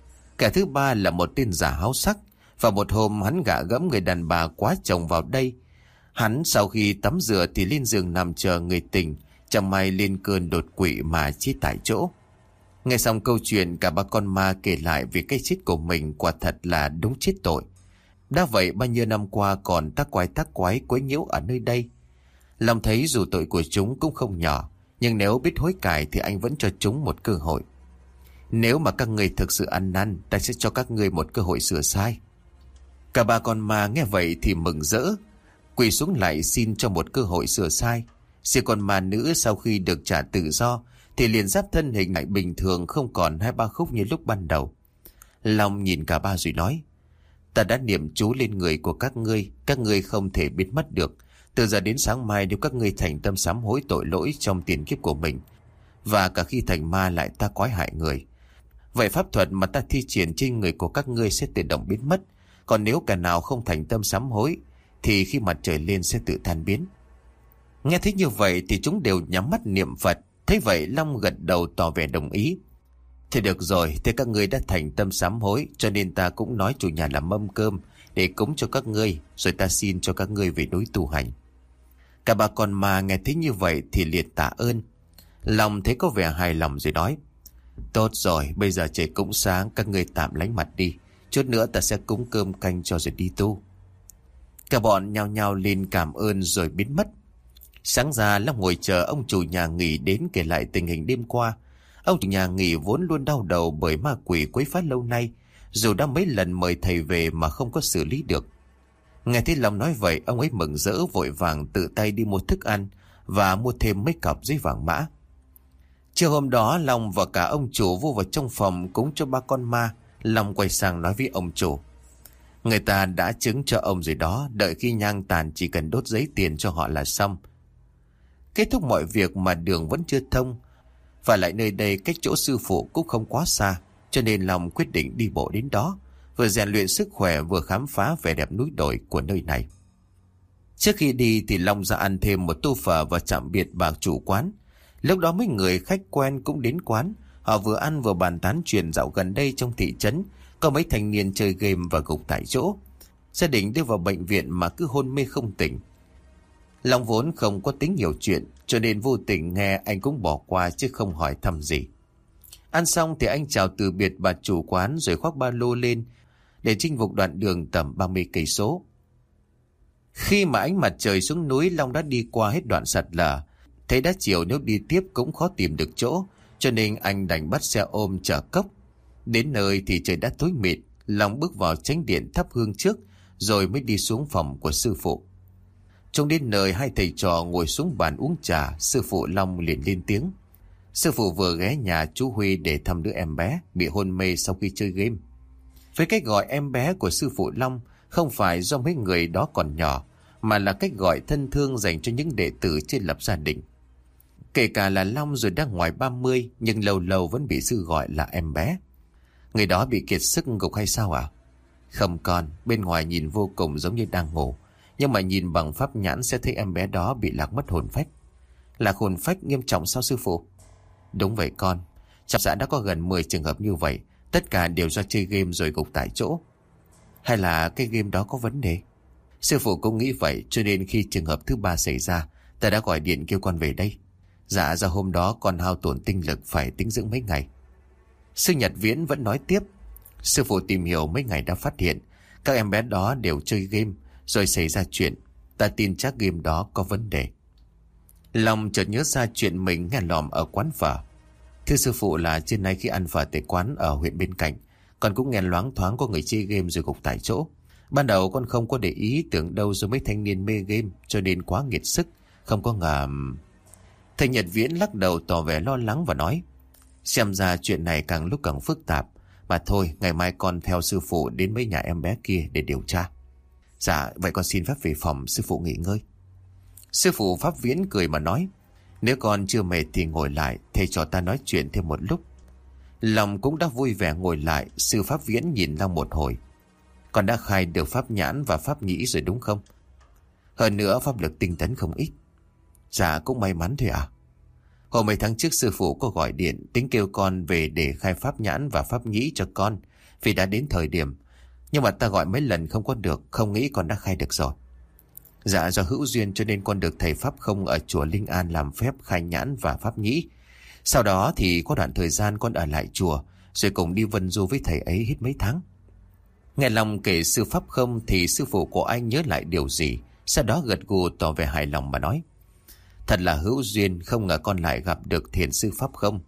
Kẻ thứ ba là một tên giả háo sắc. Và một hôm hắn gạ gẫm người đàn bà quá chồng vào đây. Hắn sau khi tắm rửa thì lên giường nằm chờ người tình, chẳng may lên cơn đột quỵ mà chết tại chỗ. Nghe xong câu chuyện, cả ba con ma kể lại về cái chết của mình quả thật là đúng chết tội. Đã vậy bao nhiêu năm qua còn tác quái tác quái quấy nhiễu ở nơi đây. Long thấy dù tội của chúng cũng không nhỏ, nhưng nếu biết hối cải thì anh vẫn cho chúng một cơ hội. "Nếu mà các ngươi thực sự ăn năn, ta sẽ cho các ngươi một cơ hội sửa sai." Cả ba con ma nghe vậy thì mừng rỡ, quỳ xuống lại xin cho một cơ hội sửa sai. Riêng con ma nữ sau khi được trả tự do thì liền giáp thân hình lại bình thường, không còn hai ba khúc như lúc ban đầu. Long nhìn cả ba rồi nói: "Ta đã niệm chú lên người của các ngươi, các ngươi không thể biến mất được. Từ giờ đến sáng mai nếu các ngươi thành tâm sám hối tội lỗi trong tiền kiếp của mình, và cả khi thành ma lại ta quái hại người, vậy pháp thuật mà ta thi triển trên người của các ngươi sẽ tự động biến mất. Còn nếu cả nào không thành tâm sám hối thì khi mặt trời lên sẽ tự tan biến." Nghe thấy như vậy thì chúng đều nhắm mắt niệm Phật. Thế vậy Long gật đầu tỏ vẻ đồng ý. "Thế được rồi, thế các ngươi đã thành tâm sám hối, cho nên ta cũng nói chủ nhà làm mâm cơm để cúng cho các ngươi, rồi ta xin cho các ngươi về núi tu hành." Cả ba con ma nghe thấy như vậy thì liệt tạ ơn. Long thấy có vẻ hài lòng rồi nói: "Tốt rồi, bây giờ trời cũng sáng, các ngươi tạm lánh mặt đi, chút nữa ta sẽ cúng cơm canh cho rồi đi tu." Cả bọn nhao nhao lên cảm ơn rồi biến mất. Sáng ra Long ngồi chờ ông chủ nhà nghỉ đến kể lại tình hình đêm qua. Ông chủ nhà nghỉ vốn luôn đau đầu bởi ma quỷ quấy phá lâu nay, dù đã mấy lần mời thầy về mà không có xử lý được. Nghe thấy Long nói vậy, ông ấy mừng rỡ vội vàng tự tay đi mua thức ăn và mua thêm mấy cặp giấy vàng mã. Chiều hôm đó Long và cả ông chủ vô vào trong phòng cúng cho ba con ma. Long quay sang nói với ông chủ: "Người ta đã chứng cho ông rồi đó, đợi khi nhang tàn chỉ cần đốt giấy tiền cho họ là xong." Kết thúc mọi việc mà đường vẫn chưa thông, và lại nơi đây cách chỗ sư phụ cũng không quá xa, cho nên Long quyết định đi bộ đến đó, vừa rèn luyện sức khỏe vừa khám phá vẻ đẹp núi đồi của nơi này. Trước khi đi thì Long ra ăn thêm một tô phở và tạm biệt bà chủ quán. Lúc đó mấy người khách quen cũng đến quán, họ vừa ăn vừa bàn tán chuyện dạo gần đây trong thị trấn có mấy thanh niên chơi game và gục tại chỗ. Gia đình đưa vào bệnh viện mà cứ hôn mê không tỉnh. Long vốn không có tính nhiều chuyện, cho nên vô tình nghe anh cũng bỏ qua chứ không hỏi thăm gì. Ăn xong thì anh chào từ biệt bà chủ quán rồi khoác ba lô lên để chinh phục đoạn đường tầm ba mươi cây số. Khi mà ánh mặt trời xuống núi, Long đã đi qua hết đoạn sạt lở. Thấy đã chiều, nếu đi tiếp cũng khó tìm được chỗ, cho nên anh đành bắt xe ôm chở cốc. Đến nơi thì trời đã tối mịt. Long bước vào chánh điện thắp hương trước rồi mới đi xuống phòng của sư phụ. Trong đến nơi, hai thầy trò ngồi xuống bàn uống trà. Sư phụ Long liền lên tiếng. Sư phụ vừa ghé nhà chú Huy để thăm đứa em bé bị hôn mê sau khi chơi game. Với cách gọi em bé của sư phụ Long không phải do mấy người đó còn nhỏ, mà là cách gọi thân thương dành cho những đệ tử chưa lập gia đình. Kể cả là Long rồi đang ngoài ba mươi, nhưng lâu lâu vẫn bị sư gọi là em bé. Người đó bị kiệt sức gục hay sao à? Không con, bên ngoài nhìn vô cùng giống như đang ngủ, nhưng mà nhìn bằng pháp nhãn sẽ thấy em bé đó bị lạc mất hồn phách. Lạc hồn phách nghiêm trọng sao sư phụ? Đúng vậy con, trong xã đã có gần mười trường hợp như vậy, tất cả đều do chơi game rồi gục tại chỗ. Hay là cái game đó có vấn đề? Sư phụ cũng nghĩ vậy, cho nên khi trường hợp thứ ba xảy ra, ta đã gọi điện kêu con về đây. Dạ, do hôm đó con hao tổn tinh lực phải tĩnh dưỡng mấy ngày. Sư Nhật Viễn vẫn nói tiếp. Sư phụ tìm hiểu mấy ngày đã phát hiện các em bé đó đều chơi game rồi xảy ra chuyện. Ta tin chắc game đó có vấn đề. Long chợt nhớ ra chuyện mình nghe lòm ở quán phở. Thưa sư phụ, là trên nay khi ăn phở tại quán ở huyện bên cạnh, con cũng nghe loáng thoáng có người chơi game rồi gục tại chỗ. Ban đầu con không có để ý, tưởng đâu do mấy thanh niên mê game cho nên quá nghiệt sức, không có ngờ. Thầy Nhật Viễn lắc đầu tỏ vẻ lo lắng và nói, xem ra chuyện này càng lúc càng phức tạp. Mà thôi, ngày mai con theo sư phụ đến mấy nhà em bé kia để điều tra. Dạ, vậy con xin phép về phòng, sư phụ nghỉ ngơi. Sư phụ Pháp Viễn cười mà nói, nếu con chưa mệt thì ngồi lại, thầy trò ta nói chuyện thêm một lúc. Lòng cũng đã vui vẻ ngồi lại. Sư Pháp Viễn nhìn Long một hồi. Con đã khai được pháp nhãn và pháp nhĩ rồi đúng không? Hơn nữa pháp lực tinh tấn không ít. Dạ, cũng may mắn thôi à. Hồi mấy tháng trước sư phụ có gọi điện tính kêu con về để khai pháp nhãn và pháp nhĩ cho con, vì đã đến thời điểm. Nhưng mà ta gọi mấy lần không có được, không nghĩ con đã khai được rồi. Dạ, do hữu duyên cho nên con được thầy Pháp Không ở chùa Linh An làm phép khai nhãn và pháp nhĩ. Sau đó thì có đoạn thời gian con ở lại chùa, rồi cùng đi vân du với thầy ấy hết mấy tháng. Nghe Long kể sư Pháp Không thì sư phụ của anh nhớ lại điều gì, sau đó gật gù tỏ vẻ hài lòng mà nói, thật là hữu duyên, không ngờ con lại gặp được thiền sư Pháp Không.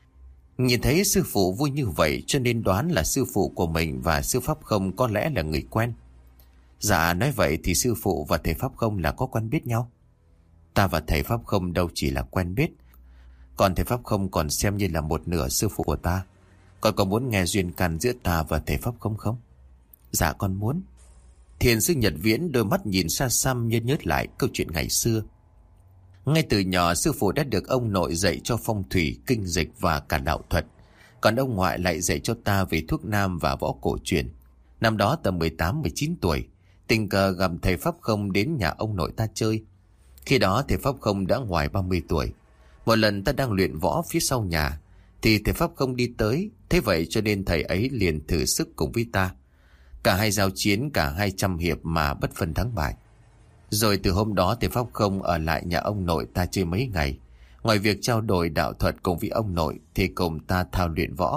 Nhìn thấy sư phụ vui như vậy cho nên đoán là sư phụ của mình và sư Pháp Không có lẽ là người quen. Dạ, nói vậy thì sư phụ và thầy Pháp Không là có quen biết nhau? Ta và thầy Pháp Không đâu chỉ là quen biết, còn thầy Pháp Không còn xem như là một nửa sư phụ của ta. Con có muốn nghe duyên căn giữa ta và thầy Pháp Không không? Dạ, con muốn. Thiền sư Nhật Viễn đôi mắt nhìn xa xăm như nhớ lại câu chuyện ngày xưa. Ngay từ nhỏ sư phụ đã được ông nội dạy cho phong thủy, kinh dịch và cả đạo thuật. Còn ông ngoại lại dạy cho ta về thuốc nam và võ cổ truyền. Năm đó tầm mười tám mười chín tuổi, tình cờ gặp thầy Pháp Không đến nhà ông nội ta chơi. Khi đó thầy Pháp Không đã ngoài ba mươi tuổi. Một lần ta đang luyện võ phía sau nhà thì thầy Pháp Không đi tới. Thế vậy cho nên thầy ấy liền thử sức cùng với ta. Cả hai giao chiến cả hai trăm hiệp mà bất phân thắng bại. Rồi từ hôm đó thầy Pháp Không ở lại nhà ông nội ta chơi mấy ngày. Ngoài việc trao đổi đạo thuật cùng với ông nội thì cùng ta thao luyện võ.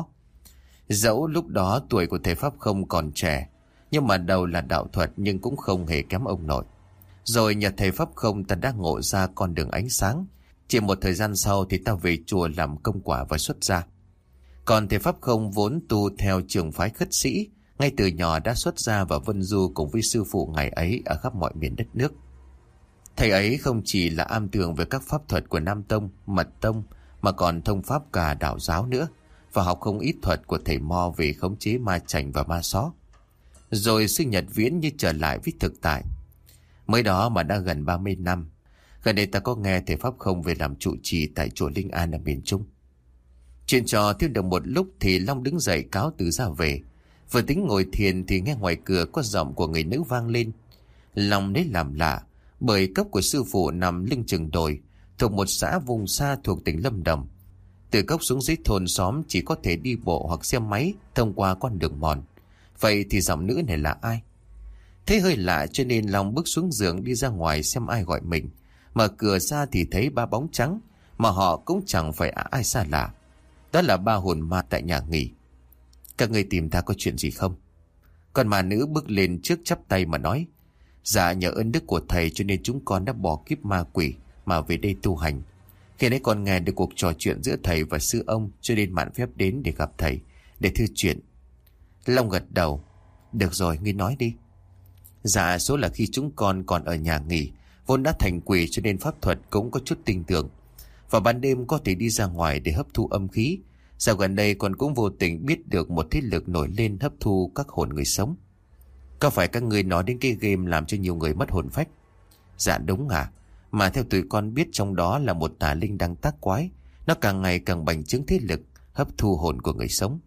Dẫu lúc đó tuổi của thầy Pháp Không còn trẻ, nhưng mà đầu là đạo thuật nhưng cũng không hề kém ông nội. Rồi nhờ thầy Pháp Không ta đã ngộ ra con đường ánh sáng. Chỉ một thời gian sau thì ta về chùa làm công quả và xuất gia. Còn thầy Pháp Không vốn tu theo trường phái khất sĩ, ngay từ nhỏ đã xuất gia và vân du cùng với sư phụ ngày ấy ở khắp mọi miền đất nước. Thầy ấy không chỉ là am tường về các pháp thuật của Nam Tông, Mật Tông, mà còn thông pháp cả đạo giáo nữa, và học không ít thuật của thầy Mo về khống chế ma chành và ma xó. Rồi sư Nhật Viễn như trở lại với thực tại. Mới đó mà đã gần ba mươi năm, gần đây ta có nghe thầy Pháp Không về làm trụ trì tại chùa Linh An ở miền Trung. Chuyện trò thêm được một lúc thì Long đứng dậy cáo từ ra về. Vừa tính ngồi thiền thì nghe ngoài cửa có giọng của người nữ vang lên. Long lấy làm lạ, bởi cốc của sư phụ nằm lưng chừng đồi, thuộc một xã vùng xa thuộc tỉnh Lâm Đồng. Từ cốc xuống dưới thôn xóm chỉ có thể đi bộ hoặc xe máy thông qua con đường mòn. Vậy thì giọng nữ này là ai? Thấy hơi lạ cho nên Long bước xuống giường đi ra ngoài xem ai gọi mình. Mở cửa ra thì thấy ba bóng trắng, mà họ cũng chẳng phải ai xa lạ. Đó là ba hồn ma tại nhà nghỉ. Các người tìm ta có chuyện gì không? Còn ma nữ bước lên trước chắp tay mà nói, dạ, nhờ ơn đức của thầy cho nên chúng con đã bỏ kiếp ma quỷ mà về đây tu hành. Khi nãy con nghe được cuộc trò chuyện giữa thầy và sư ông cho nên mạn phép đến để gặp thầy, để thư chuyện. Long gật đầu. Được rồi, ngươi nói đi. Dạ, số là khi chúng con còn ở nhà nghỉ, vốn đã thành quỷ cho nên pháp thuật cũng có chút tinh tưởng. Và ban đêm có thể đi ra ngoài để hấp thu âm khí. Dạo gần đây con cũng vô tình biết được một thế lực nổi lên hấp thu các hồn người sống. Có phải các người nói đến cái game làm cho nhiều người mất hồn phách? Dạ đúng à? Mà theo tụi con biết trong đó là một tà linh đang tác quái. Nó càng ngày càng bành trướng thế lực, hấp thu hồn của người sống.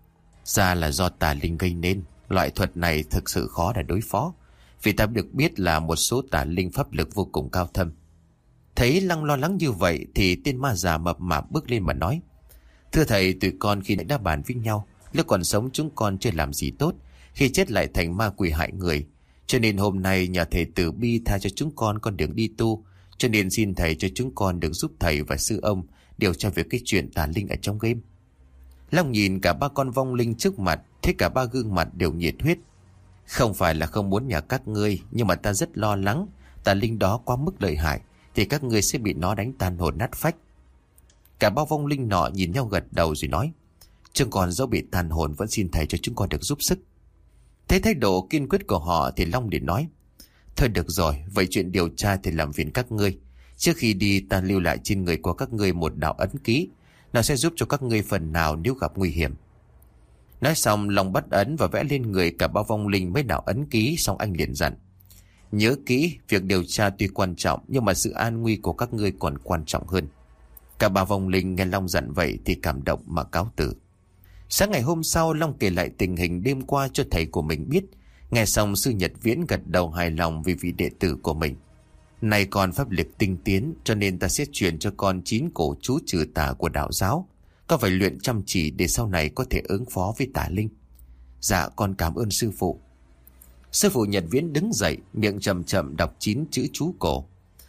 Ra là do tà linh gây nên. Loại thuật này thực sự khó để đối phó, vì ta được biết là một số tà linh pháp lực vô cùng cao thâm. Thấy Long lo lắng như vậy thì tên ma già mập mạp bước lên mà nói: Thưa thầy, tụi con khi đã bàn với nhau, lúc còn sống chúng con chưa làm gì tốt, khi chết lại thành ma quỷ hại người. Cho nên hôm nay nhờ thầy từ bi tha cho chúng con con đường đi tu. Cho nên xin thầy cho chúng con được giúp thầy và sư ông điều tra về cái chuyện tà linh ở trong game. Long nhìn cả ba con vong linh trước mặt, thấy cả ba gương mặt đều nhiệt huyết. Không phải là không muốn nhà các ngươi, nhưng mà ta rất lo lắng tà linh đó quá mức lợi hại thì các ngươi sẽ bị nó đánh tan hồn nát phách. Cả ba vong linh nọ nhìn nhau gật đầu rồi nói: Chúng con dẫu bị tàn hồn vẫn xin thầy cho chúng con được giúp sức. Thấy thái độ kiên quyết của họ thì Long liền nói: Thôi được rồi, vậy chuyện điều tra thì làm phiền các ngươi. Trước khi đi ta lưu lại trên người của các ngươi một đạo ấn ký, nó sẽ giúp cho các ngươi phần nào nếu gặp nguy hiểm. Nói xong Long bắt ấn và vẽ lên người cả ba vong linh mấy đạo ấn ký. Xong anh liền dặn: Nhớ kỹ, việc điều tra tuy quan trọng nhưng mà sự an nguy của các ngươi còn quan trọng hơn. Cả ba vong linh nghe Long dặn vậy thì cảm động mà cáo từ. Sáng ngày hôm sau, Long kể lại tình hình đêm qua cho thầy của mình biết. Nghe xong sư Nhật Viễn gật đầu hài lòng vì vị đệ tử của mình. Này con pháp lực tinh tiến, cho nên ta sẽ truyền cho con chín cổ chú trừ tà của đạo giáo. Con phải luyện chăm chỉ để sau này có thể ứng phó với tà linh. Dạ con cảm ơn sư phụ. Sư phụ Nhật Viễn đứng dậy, miệng chậm chậm đọc chín chữ chú cổ: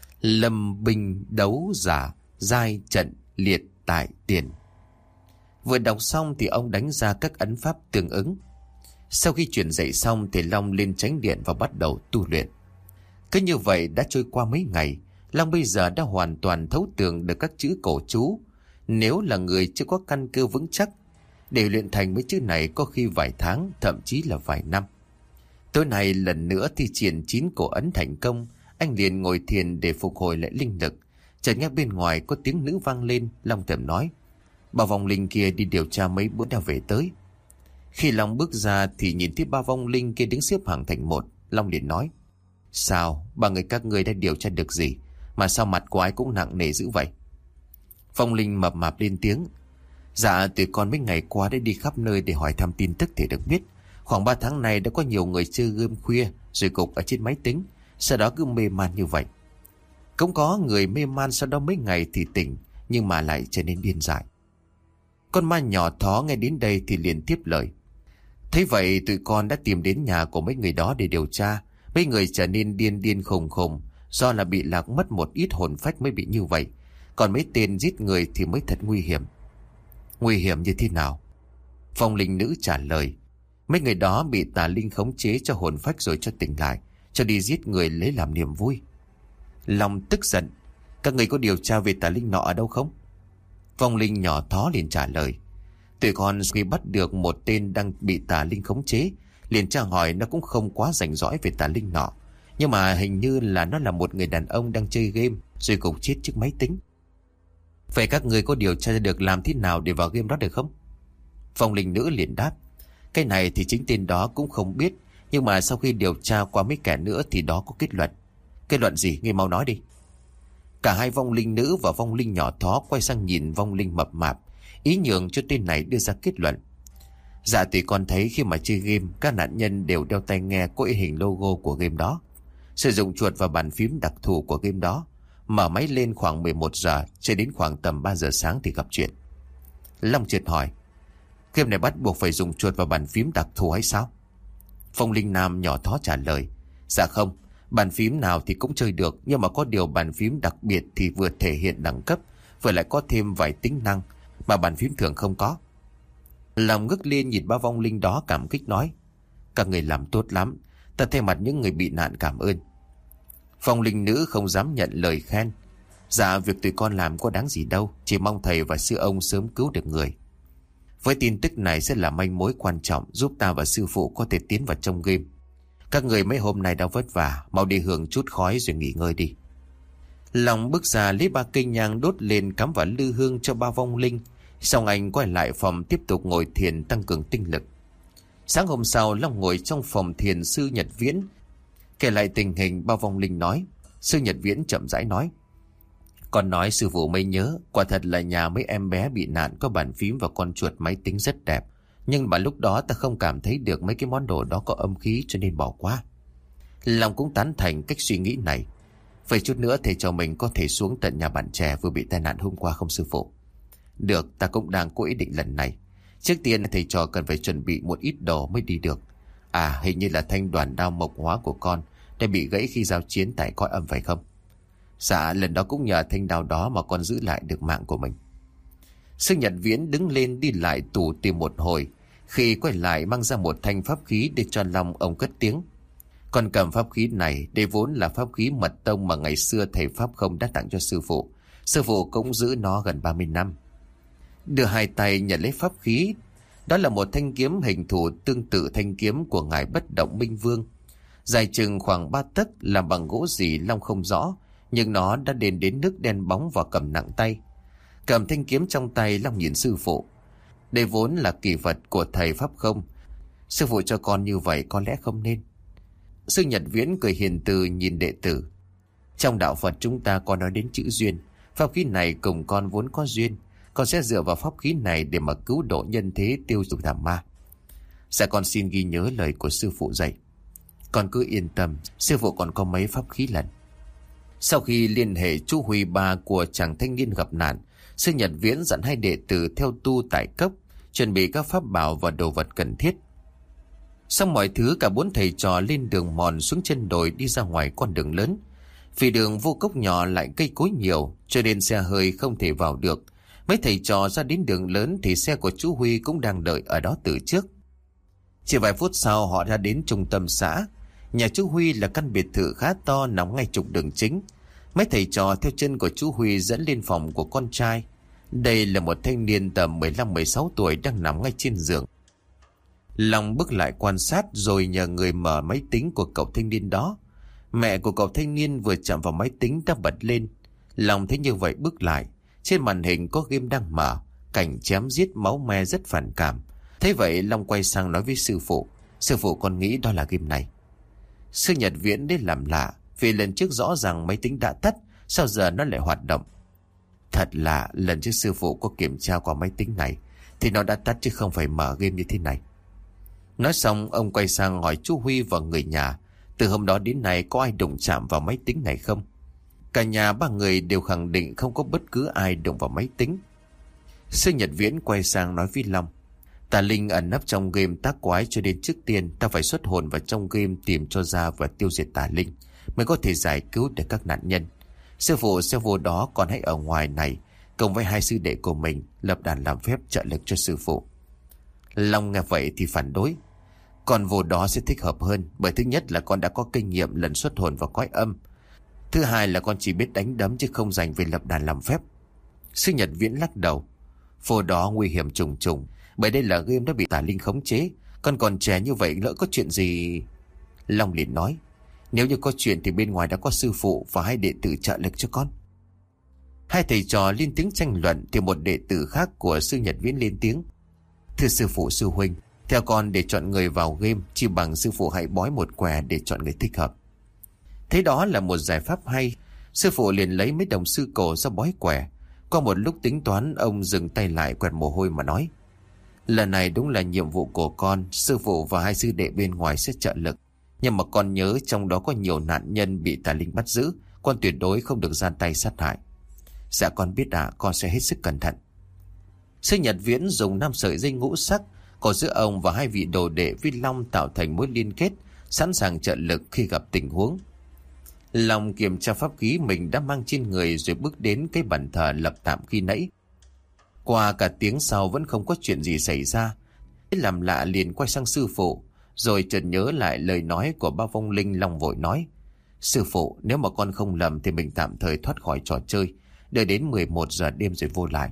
Lâm binh đấu giả, giai trận liệt tại tiền. Vừa đọc xong thì ông đánh ra các ấn pháp tương ứng. Sau khi chuyển dạy xong thì Long lên chánh điện và bắt đầu tu luyện. Cứ như vậy đã trôi qua mấy ngày, Long bây giờ đã hoàn toàn thấu tường được các chữ cổ chú. Nếu là người chưa có căn cơ vững chắc, để luyện thành mấy chữ này có khi vài tháng, thậm chí là vài năm. Tối nay lần nữa thi triển chín cổ ấn thành công, anh liền ngồi thiền để phục hồi lại linh lực. Chợt nghe bên ngoài có tiếng nữ vang lên. Long thầm nói: Ba vong linh kia đi điều tra mấy bữa đã về tới. Khi Long bước ra thì nhìn thấy ba vong linh kia đứng xếp hàng thành một. Long liền nói: Sao, ba người các ngươi đã điều tra được gì mà sao mặt của ai cũng nặng nề dữ vậy? Vong linh mập mạp lên tiếng: Dạ tụi con mấy ngày qua đã đi khắp nơi để hỏi thăm tin tức thì được biết khoảng ba tháng này đã có nhiều người chơi game khuya rồi gục ở trên máy tính, sau đó cứ mê man như vậy. Cũng có người mê man sau đó mấy ngày thì tỉnh, nhưng mà lại trở nên điên dại. Con ma nhỏ thó nghe đến đây thì liền tiếp lời: Thế vậy tụi con đã tìm đến nhà của mấy người đó để điều tra. Mấy người trở nên điên điên khùng khùng, do là bị lạc mất một ít hồn phách mới bị như vậy. Còn mấy tên giết người thì mới thật nguy hiểm. Nguy hiểm như thế nào? Phong linh nữ trả lời: Mấy người đó bị tà linh khống chế cho hồn phách rồi cho tỉnh lại, cho đi giết người lấy làm niềm vui. Long tức giận: Các người có điều tra về tà linh nọ ở đâu không? Phong linh nhỏ thó liền trả lời: Tụi con khi bắt được một tên đang bị tà linh khống chế, liền tra hỏi nó cũng không quá rành rõi về tà linh nọ, nhưng mà hình như là nó là một người đàn ông đang chơi game rồi gục chết trước máy tính. Vậy các người có điều tra được làm thế nào để vào game đó được không? Phong linh nữ liền đáp: Cái này thì chính tên đó cũng không biết, nhưng mà sau khi điều tra qua mấy kẻ nữa thì đó có kết luận. Kết luận gì? Ngươi mau nói đi. Cả hai vong linh nữ và vong linh nhỏ thó quay sang nhìn vong linh mập mạp, ý nhường cho tên này đưa ra kết luận. Dạ tụi con thấy khi mà chơi game, các nạn nhân đều đeo tai nghe có in hình logo của game đó, sử dụng chuột và bàn phím đặc thù của game đó. Mở máy lên khoảng mười một giờ, cho đến khoảng tầm ba giờ sáng thì gặp chuyện. Long chợt hỏi: Game này bắt buộc phải dùng chuột và bàn phím đặc thù hay sao? Phong linh nam nhỏ thó trả lời: Dạ không, bàn phím nào thì cũng chơi được, nhưng mà có điều bàn phím đặc biệt thì vừa thể hiện đẳng cấp, vừa lại có thêm vài tính năng mà bàn phím thường không có. Lòng ngước lên nhìn ba vong linh đó cảm kích nói: Các người làm tốt lắm, ta thay mặt những người bị nạn cảm ơn. Phong linh nữ không dám nhận lời khen: Dạ việc tụi con làm có đáng gì đâu, chỉ mong thầy và sư ông sớm cứu được người. Với tin tức này sẽ là manh mối quan trọng giúp ta và sư phụ có thể tiến vào trong game. Các người mấy hôm nay đã vất vả, mau đi hưởng chút khói rồi nghỉ ngơi đi. Long bước ra lấy ba cây nhang đốt lên cắm vào lư hương cho ba vong linh. Xong anh quay lại phòng tiếp tục ngồi thiền tăng cường tinh lực. Sáng hôm sau Long ngồi trong phòng thiền sư Nhật Viễn kể lại tình hình. Ba vong linh nói: Sư Nhật Viễn chậm rãi nói. Con nói sư phụ mới nhớ, quả thật là nhà mấy em bé bị nạn có bàn phím và con chuột máy tính rất đẹp. Nhưng mà lúc đó ta không cảm thấy được mấy cái món đồ đó có âm khí cho nên bỏ qua. Long cũng tán thành cách suy nghĩ này. Vậy chút nữa thầy cho mình có thể xuống tận nhà bạn trẻ vừa bị tai nạn hôm qua không sư phụ? Được, ta cũng đang có ý định lần này. Trước tiên thầy trò cần phải chuẩn bị một ít đồ mới đi được. À, hình như là thanh đoàn đao mộc hóa của con đã bị gãy khi giao chiến tại cõi âm phải không? Dạ, lần đó cũng nhờ thanh đao đó mà con giữ lại được mạng của mình. Sư Nhật Viễn đứng lên đi lại tủ tìm một hồi. Khi quay lại mang ra một thanh pháp khí để cho Long, ông cất tiếng. Con cầm pháp khí này, đây vốn là pháp khí mật tông mà ngày xưa thầy Pháp Không đã tặng cho sư phụ. Sư phụ cũng giữ nó gần ba mươi năm. Đưa hai tay nhận lấy pháp khí. Đó là một thanh kiếm hình thù tương tự thanh kiếm của ngài Bất Động Minh Vương. Dài chừng khoảng ba tấc, làm bằng gỗ gì Long không rõ, nhưng nó đã đến đến nước đen bóng và cầm nặng tay. Cầm thanh kiếm trong tay, Long nhìn sư phụ. Đây vốn là kỳ vật của thầy Pháp Không. Sư phụ cho con như vậy có lẽ không nên. Sư Nhật Viễn cười hiền từ nhìn đệ tử. Trong đạo Phật chúng ta có nói đến chữ duyên. Pháp khí này cùng con vốn có duyên. Con sẽ dựa vào pháp khí này để mà cứu độ nhân thế, tiêu diệt tà ma. Dạ con xin ghi nhớ lời của sư phụ dạy. Con cứ yên tâm, sư phụ còn có mấy pháp khí lần. Sau khi liên hệ chú Huy ba của chàng thanh niên gặp nạn, sư Nhật Viễn dặn hai đệ tử theo tu tại cốc, chuẩn bị các pháp bảo và đồ vật cần thiết. Xong mọi thứ, cả bốn thầy trò lên đường mòn xuống chân đồi đi ra ngoài con đường lớn. Vì đường vô cốc nhỏ lại cây cối nhiều, cho nên xe hơi không thể vào được. Mấy thầy trò ra đến đường lớn thì xe của chú Huy cũng đang đợi ở đó từ trước. Chỉ vài phút sau họ đã đến trung tâm xã. Nhà chú Huy là căn biệt thự khá to nằm ngay trục đường chính. Mấy thầy trò theo chân của chú Huy dẫn lên phòng của con trai. Đây là một thanh niên tầm mười lăm mười sáu tuổi đang nằm ngay trên giường. Long bước lại quan sát rồi nhờ người mở máy tính của cậu thanh niên đó. Mẹ của cậu thanh niên vừa chạm vào máy tính đã bật lên. Long thấy như vậy bước lại. Trên màn hình có game đang mở, cảnh chém giết máu me rất phản cảm. Thế vậy Long quay sang nói với sư phụ. Sư phụ con nghĩ đó là game này. Sư Nhật Viễn đến làm lạ, vì lần trước rõ ràng máy tính đã tắt, sao giờ nó lại hoạt động? Thật lạ, lần trước sư phụ có kiểm tra qua máy tính này thì nó đã tắt chứ không phải mở game như thế này. Nói xong ông quay sang hỏi chú Huy và người nhà. Từ hôm đó đến nay có ai đụng chạm vào máy tính này không? Cả nhà ba người đều khẳng định không có bất cứ ai đụng vào máy tính. Sư Nhật Viễn quay sang nói với Long. Tà linh ẩn nấp trong game tác quái, cho nên trước tiên ta phải xuất hồn vào trong game tìm cho ra và tiêu diệt tà linh mới có thể giải cứu được các nạn nhân. Sư phụ sẽ vô đó, còn hãy ở ngoài này cùng với hai sư đệ của mình lập đàn làm phép trợ lực cho sư phụ. Long nghe vậy thì phản đối. Còn vô đó sẽ thích hợp hơn, bởi thứ nhất là con đã có kinh nghiệm lần xuất hồn vào cõi âm. Thứ hai là con chỉ biết đánh đấm chứ không dành về lập đàn làm phép. Sư Nhật Viễn lắc đầu. Vô đó nguy hiểm trùng trùng, bởi đây là game đã bị tà linh khống chế. Con còn trẻ như vậy, lỡ có chuyện gì... Long liền nói. Nếu như có chuyện thì bên ngoài đã có sư phụ và hai đệ tử trợ lực cho con. Hai thầy trò lên tiếng tranh luận thì một đệ tử khác của sư Nhật Viễn lên tiếng. Thưa sư phụ sư huynh, theo con để chọn người vào game chỉ bằng sư phụ hãy bói một quẻ để chọn người thích hợp. Thế đó là một giải pháp hay. Sư phụ liền lấy mấy đồng sư cổ ra bói quẻ. Qua một lúc tính toán, ông dừng tay lại quẹt mồ hôi mà nói. Lần này đúng là nhiệm vụ của con. Sư phụ và hai sư đệ bên ngoài sẽ trợ lực. Nhưng mà con nhớ trong đó có nhiều nạn nhân bị tà linh bắt giữ. Con tuyệt đối không được gian tay sát hại. Dạ con biết ạ, à, con sẽ hết sức cẩn thận. Sư Nhật Viễn dùng năm sợi dây ngũ sắc có giữa ông và hai vị đồ đệ với Long tạo thành mối liên kết, sẵn sàng trợ lực khi gặp tình huống. Long kiểm tra pháp khí mình đã mang trên người rồi bước đến cái bàn thờ lập tạm khi nãy. Qua cả tiếng sau vẫn không có chuyện gì xảy ra. Làm lạ liền quay sang sư phụ, rồi chợt nhớ lại lời nói của ba vong linh. Long vội nói. Sư phụ, nếu mà con không lầm thì mình tạm thời thoát khỏi trò chơi, đợi đến mười một giờ đêm rồi vô lại.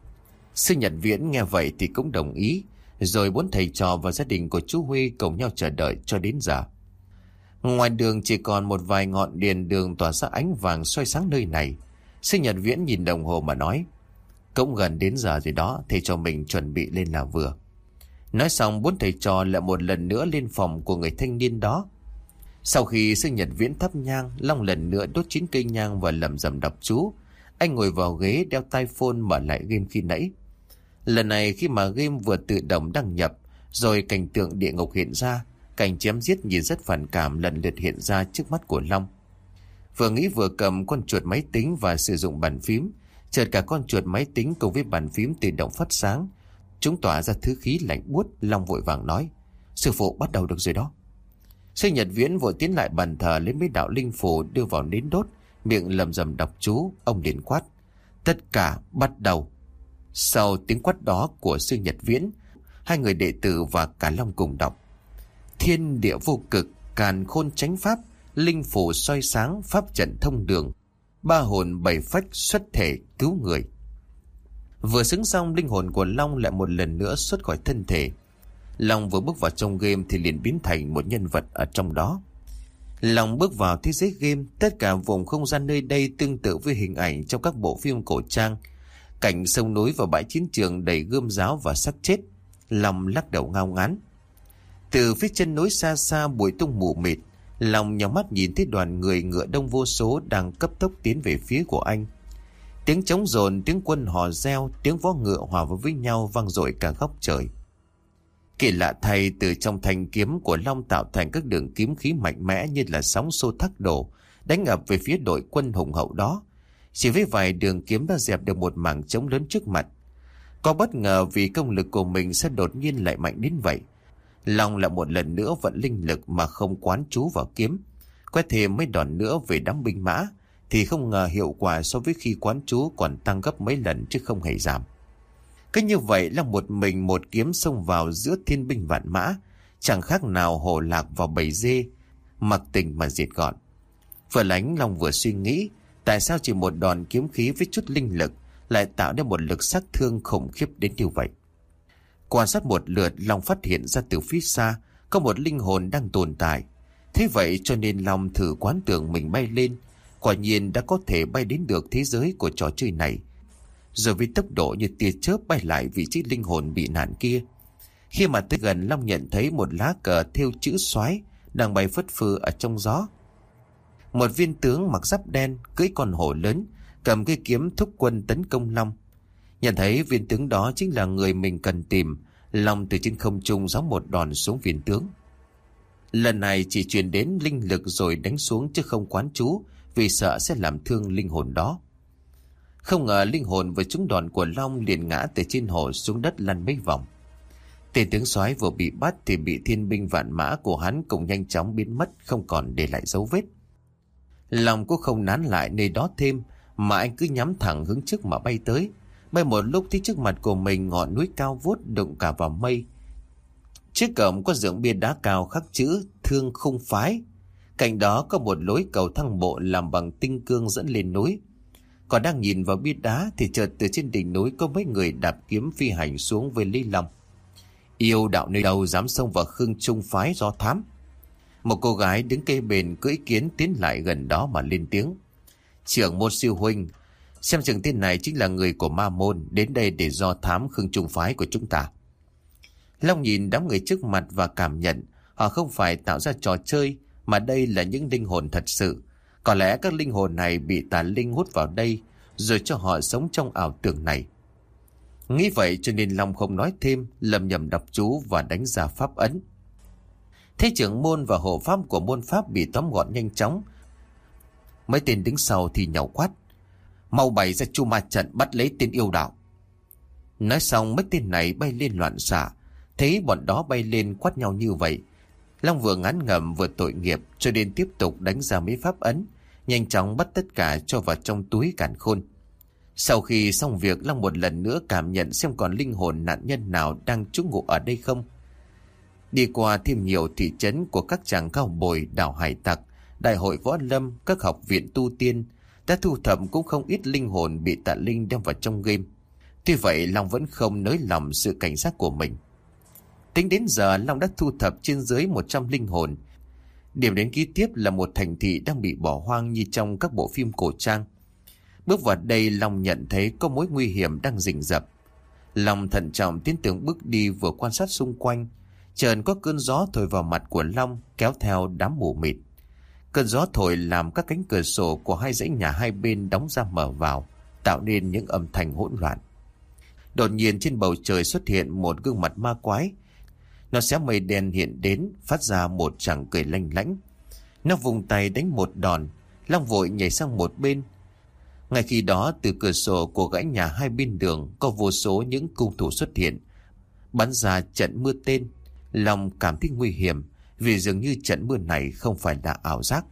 Sư Nhật Viễn nghe vậy thì cũng đồng ý. Rồi bốn thầy trò và gia đình của chú Huy cùng nhau chờ đợi cho đến giờ. Ngoài đường chỉ còn một vài ngọn đèn đường tỏa ra ánh vàng soi sáng nơi này. Sư Nhật Viễn nhìn đồng hồ mà nói. Cũng gần đến giờ rồi đó, thầy trò mình chuẩn bị lên là vừa. Nói xong bốn thầy trò lại một lần nữa lên phòng của người thanh niên đó. Sau khi sinh nhật viễn thắp nhang, Long lần nữa đốt chín cây nhang và lẩm rẩm đọc chú. Anh ngồi vào ghế đeo tai phone mở lại game khi nãy. Lần này khi mà game vừa tự động đăng nhập, rồi cảnh tượng địa ngục hiện ra, cảnh chém giết nhìn rất phản cảm lần lượt hiện ra trước mắt của Long. Vừa nghĩ vừa cầm con chuột máy tính và sử dụng bàn phím, chợt cả con chuột máy tính cùng với bàn phím tự động phát sáng, chúng tỏa ra thứ khí lạnh buốt. Long vội vàng nói: "Sư phụ, bắt đầu được rồi đó." Sinh nhật viễn vội tiến lại bàn thờ lấy mấy đạo linh phù đưa vào nến đốt, miệng lầm rầm đọc chú. Ông liền quát: "Tất cả bắt đầu." Sau tiếng quát đó của sinh nhật viễn, hai người đệ tử và cả Long cùng đọc: "Thiên địa vô cực, càn khôn chánh pháp, linh phù soi sáng, pháp trận thông đường, ba hồn bảy phách xuất thể cứu người." Vừa xứng xong, linh hồn của Long lại một lần nữa xuất khỏi thân thể. Long vừa bước vào trong game thì liền biến thành một nhân vật ở trong đó. Long bước vào thế giới game, tất cả vùng không gian nơi đây tương tự với hình ảnh trong các bộ phim cổ trang. Cảnh sông núi và bãi chiến trường đầy gươm giáo và xác chết. Long lắc đầu ngao ngán. Từ phía chân núi xa xa bụi tung mù mịt, Long nhắm mắt nhìn thấy đoàn người ngựa đông vô số đang cấp tốc tiến về phía của anh. Tiếng trống dồn, tiếng quân hò reo, tiếng vó ngựa hòa vào với nhau vang dội cả góc trời. Kỳ lạ thay, từ trong thanh kiếm của Long tạo thành các đường kiếm khí mạnh mẽ như là sóng xô thác đổ, đánh ập về phía đội quân hùng hậu đó. Chỉ với vài đường kiếm đã dẹp được một mảng trống lớn trước mặt. Có bất ngờ vì công lực của mình sẽ đột nhiên lại mạnh đến vậy. Long lại một lần nữa vận linh lực mà không quán chú vào kiếm, quét thêm mấy đòn nữa về đám binh mã, thì không ngờ hiệu quả so với khi quán chú còn tăng gấp mấy lần chứ không hề giảm. Cứ như vậy là một mình một kiếm xông vào giữa thiên binh vạn mã, chẳng khác nào hổ lạc vào bầy dê, mặc tình mà diệt gọn. Vừa lánh Long vừa suy nghĩ, tại sao chỉ một đòn kiếm khí với chút linh lực lại tạo nên một lực sát thương khủng khiếp đến như vậy. Quan sát một lượt, Long phát hiện ra từ phía xa có một linh hồn đang tồn tại. Thế vậy cho nên Long thử quán tưởng mình bay lên, quả nhiên đã có thể bay đến được thế giới của trò chơi này. Rồi với tốc độ như tia chớp bay lại vị trí linh hồn bị nạn kia. Khi mà tới gần, Long nhận thấy một lá cờ thêu chữ soái đang bay phất phơ ở trong gió. Một viên tướng mặc giáp đen cưỡi con hổ lớn, cầm cây kiếm thúc quân tấn công Long. Nhận thấy viên tướng đó chính là người mình cần tìm, Long từ trên không trung giáng một đòn xuống viên tướng. Lần này chỉ truyền đến linh lực rồi đánh xuống chứ không quán chú, vì sợ sẽ làm thương linh hồn đó. Không ngờ linh hồn vừa trúng đòn của Long liền ngã từ trên hồ xuống đất lăn mấy vòng. Tên tướng soái vừa bị bắt thì bị thiên binh vạn mã của hắn cùng nhanh chóng biến mất, không còn để lại dấu vết. Long cũng không nán lại nơi đó thêm, mà anh cứ nhắm thẳng hướng trước mà bay tới. Bay một lúc thì trước mặt của mình ngọn núi cao vút đụng cả vào mây. Trước cổng có dựng bia đá cao khắc chữ Thương Khung Phái. Cạnh đó có một lối cầu thang bộ làm bằng tinh cương dẫn lên núi. Còn đang nhìn vào bia đá thì chợt từ trên đỉnh núi có mấy người đạp kiếm phi hành xuống với Lý Long. Yêu đạo nơi đâu dám xông vào Khương Trung Phái do thám. Một cô gái đứng kế bên cưỡi kiến tiến lại gần đó mà lên tiếng: "Trưởng môn sư huynh, xem chừng tên này chính là người của Ma Môn đến đây để do thám Khương Trung Phái của chúng ta." Long nhìn đám người trước mặt và cảm nhận họ không phải tạo ra trò chơi, mà đây là những linh hồn thật sự. Có lẽ các linh hồn này bị tà linh hút vào đây rồi cho họ sống trong ảo tưởng này. Nghĩ vậy cho nên Long không nói thêm, lầm nhầm đọc chú và đánh ra pháp ấn. Thế trưởng môn và hộ pháp của môn pháp bị tóm gọn nhanh chóng. Mấy tên đứng sau thì nhàu quát: "Mau bày ra chu ma trận bắt lấy tên yêu đạo." Nói xong mấy tên này bay lên loạn xạ. Thấy bọn đó bay lên quát nhau như vậy, Long vừa ngán ngẩm vừa tội nghiệp cho nên tiếp tục đánh ra mấy pháp ấn, nhanh chóng bắt tất cả cho vào trong túi càn khôn. Sau khi xong việc, Long một lần nữa cảm nhận xem còn linh hồn nạn nhân nào đang trú ngụ ở đây không. Đi qua thêm nhiều thị trấn của các chàng cao bồi, đảo hải tặc, đại hội võ lâm, các học viện tu tiên, đã thu thập cũng không ít linh hồn bị tà linh đem vào trong game. Tuy vậy Long vẫn không nới lỏng sự cảnh giác của mình. Tính đến giờ Long đã thu thập trên dưới một trăm linh hồn. Điểm đến kế tiếp là một thành thị đang bị bỏ hoang như trong các bộ phim cổ trang. Bước vào đây, Long nhận thấy có mối nguy hiểm đang rình rập. Long thận trọng tiến từng bước đi, vừa quan sát xung quanh. Chợt có cơn gió thổi vào mặt của Long, kéo theo đám mù mịt. Cơn gió thổi làm các cánh cửa sổ của hai dãy nhà hai bên đóng ra mở vào, tạo nên những âm thanh hỗn loạn. Đột nhiên trên bầu trời xuất hiện một gương mặt ma quái. Nó xé mây đen hiện đến, phát ra một tràng cười lanh lảnh. Nó vùng tay đánh một đòn, Long vội nhảy sang một bên. Ngay khi đó, từ cửa sổ của dãy nhà hai bên đường có vô số những cung thủ xuất hiện, bắn ra trận mưa tên. Long cảm thấy nguy hiểm, vì dường như trận mưa này không phải là ảo giác.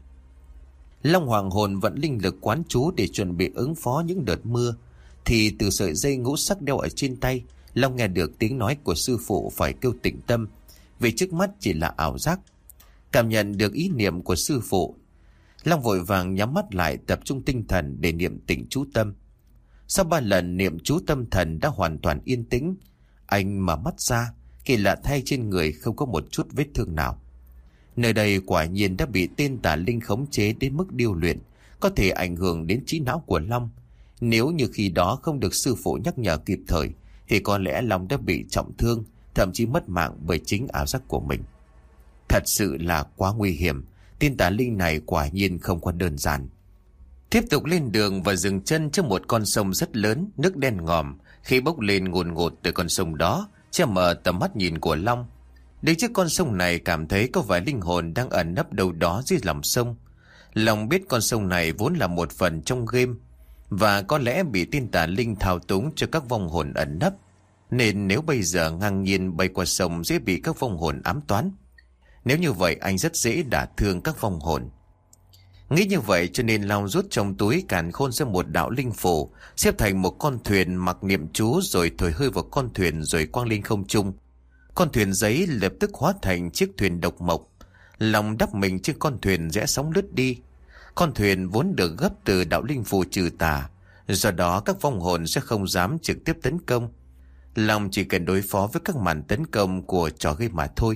Long hoàng hồn vận linh lực quán chú để chuẩn bị ứng phó những đợt mưa, thì từ sợi dây ngũ sắc đeo ở trên tay, Long nghe được tiếng nói của sư phụ phải kêu tĩnh tâm, vì trước mắt chỉ là ảo giác. Cảm nhận được ý niệm của sư phụ, Long vội vàng nhắm mắt lại, tập trung tinh thần để niệm tĩnh chú tâm. Sau ba lần niệm chú tâm thần đã hoàn toàn yên tĩnh, anh mở mắt ra, kỳ lạ thay trên người không có một chút vết thương nào. Nơi đây quả nhiên đã bị tên tà linh khống chế đến mức điêu luyện, có thể ảnh hưởng đến trí não của Long. Nếu như khi đó không được sư phụ nhắc nhở kịp thời, thì có lẽ Long đã bị trọng thương, thậm chí mất mạng bởi chính ảo giác của mình. Thật sự là quá nguy hiểm, tên tà linh này quả nhiên không có đơn giản. Tiếp tục lên đường và dừng chân trước một con sông rất lớn, nước đen ngòm, khí bốc lên ngùn ngụt từ con sông đó, che mờ tầm mắt nhìn của Long. Đứng trước con sông này cảm thấy có vài linh hồn đang ẩn nấp đâu đó dưới lòng sông. Long biết con sông này vốn là một phần trong game, và có lẽ bị tên tà linh thao túng cho các vong hồn ẩn nấp, nên nếu bây giờ ngang nhiên bay qua sông dễ bị các vong hồn ám toán. Nếu như vậy anh rất dễ đả thương các vong hồn. Nghĩ như vậy cho nên Long rút trong túi càn khôn ra một đạo linh phù, xếp thành một con thuyền, mặc niệm chú rồi thổi hơi vào con thuyền rồi quăng lên không trung. Con thuyền giấy lập tức hóa thành chiếc thuyền độc mộc. Long đắp mình trên con thuyền rẽ sóng lướt đi. Con thuyền vốn được gấp từ đạo linh phù trừ tà, do đó các vong hồn sẽ không dám trực tiếp tấn công. Long chỉ cần đối phó với các màn tấn công của trò game mà thôi.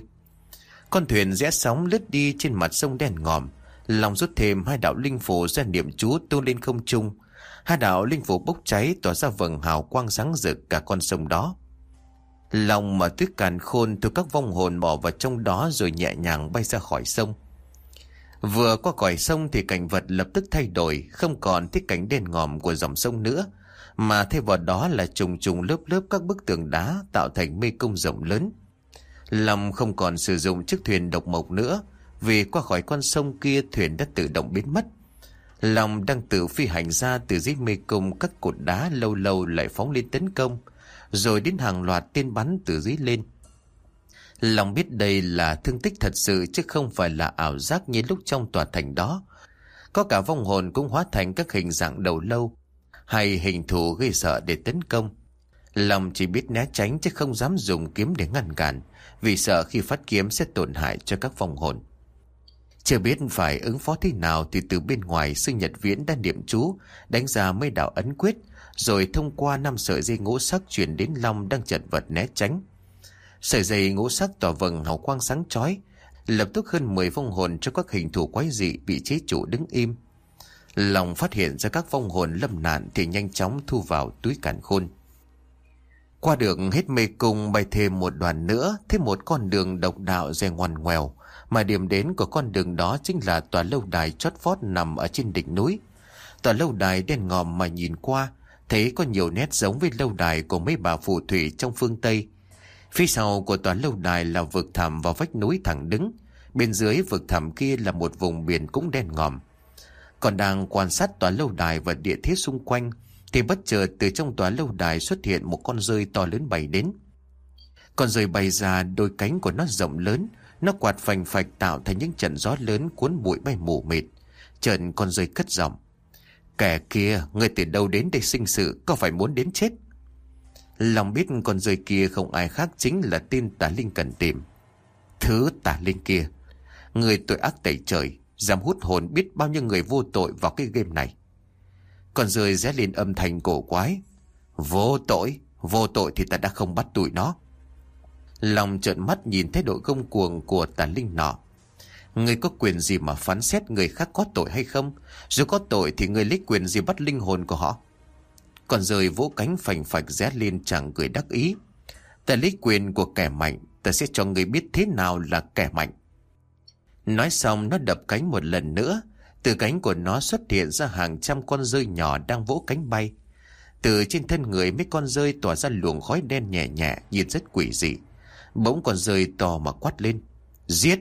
Con thuyền rẽ sóng lướt đi trên mặt sông đen ngòm. Long rút thêm hai đạo linh phù ra niệm chú tung lên không trung. Hai đạo linh phù bốc cháy tỏa ra vầng hào quang sáng rực cả con sông đó. Long mở túi càn khôn thu các vong hồn bỏ vào trong đó rồi nhẹ nhàng bay ra khỏi sông. Vừa qua khỏi sông thì cảnh vật lập tức thay đổi, không còn thấy cảnh đen ngòm của dòng sông nữa, mà thay vào đó là trùng trùng lớp lớp các bức tường đá tạo thành mê cung rộng lớn. Long không còn sử dụng chiếc thuyền độc mộc nữa, vì qua khỏi con sông kia thuyền đã tự động biến mất. Long đang tự phi hành ra từ dưới mê cung, các cột đá lâu lâu lại phóng lên tấn công, rồi đến hàng loạt tên bắn từ dưới lên. Long biết đây là thương tích thật sự chứ không phải là ảo giác như lúc trong tòa thành đó. Có cả vong hồn cũng hóa thành các hình dạng đầu lâu hay hình thù gây sợ để tấn công. Long chỉ biết né tránh chứ không dám dùng kiếm để ngăn cản, vì sợ khi phát kiếm sẽ tổn hại cho các vong hồn. Chưa biết phải ứng phó thế nào thì từ bên ngoài Sư Nhật Viễn đã niệm chú đánh ra mấy đạo ấn quyết, rồi thông qua năm sợi dây ngũ sắc truyền đến Long đang chật vật né tránh. Sợi dây ngũ sắc tỏa vầng hào quang sáng chói, lập tức hơn mười vong hồn cho các hình thù quái dị bị chế trụ đứng im. Long phát hiện ra các vong hồn lâm nạn thì nhanh chóng thu vào túi càn khôn. Qua được hết mê cung, bay thêm một đoạn nữa, thêm một con đường độc đạo dè ngoằn ngoèo, mà điểm đến của con đường đó chính là tòa lâu đài chót vót nằm ở trên đỉnh núi. Tòa lâu đài đen ngòm mà nhìn qua thấy có nhiều nét giống với lâu đài của mấy bà phù thủy trong phương Tây. Phía sau của tòa lâu đài là vực thẳm vào vách núi thẳng đứng, bên dưới vực thẳm kia là một vùng biển cũng đen ngòm. Còn đang quan sát tòa lâu đài và địa thế xung quanh thì bất chợt từ trong tòa lâu đài xuất hiện một con dơi to lớn bay đến. Con dơi bay ra, đôi cánh của nó rộng lớn, nó quạt phành phạch tạo thành những trận gió lớn cuốn bụi bay mù mịt. Chợt con dơi cất giọng: "Kẻ kia, ngươi từ đâu đến đây sinh sự, có phải muốn đến chết?" Long biết con dơi kia không ai khác chính là tên tà linh cần tìm. Thứ tà linh kia, người tội ác tẩy trời, dám hút hồn biết bao nhiêu người vô tội vào cái game này. Con dơi rẽ lên âm thanh cổ quái: "Vô tội, vô tội thì ta đã không bắt tụi nó." Long trợn mắt nhìn thấy độ ngông cuồng của tà linh nọ. "Ngươi có quyền gì mà phán xét người khác có tội hay không? Dù có tội thì ngươi lấy quyền gì bắt linh hồn của họ?" Con dơi vỗ cánh phành phạch rẽ lên chàng cười đắc ý: "Ta lấy quyền của kẻ mạnh, ta sẽ cho ngươi biết thế nào là kẻ mạnh." Nói xong nó đập cánh một lần nữa. Từ cánh của nó xuất hiện ra hàng trăm con dơi nhỏ đang vỗ cánh bay. Từ trên thân người mấy con dơi tỏa ra luồng khói đen nhẹ nhẹ, nhìn rất quỷ dị. Bỗng con dơi to mà quát lên: giết!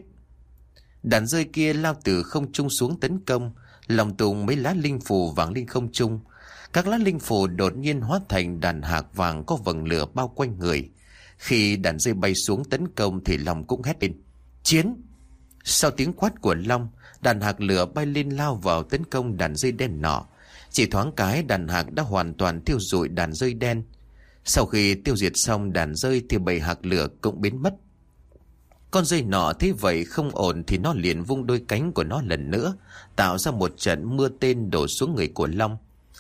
Đàn dơi kia lao từ không trung xuống tấn công. Lòng tùng mấy lá linh phù vàng lên không trung. Các lá linh phù đột nhiên hóa thành đàn hạc vàng có vầng lửa bao quanh người. Khi đàn dơi bay xuống tấn công thì Long cũng hét lên: chiến! Sau tiếng quát của Long, đàn hạc lửa bay lên lao vào tấn công đàn dơi đen nọ. Chỉ thoáng cái đàn hạc đã hoàn toàn tiêu rụi đàn dơi đen. Sau khi tiêu diệt xong đàn dơi thì bầy hạc lửa cũng biến mất. Con dơi nọ thấy vậy không ổn thì nó liền vung đôi cánh của nó lần nữa, tạo ra một trận mưa tên đổ xuống người của Long.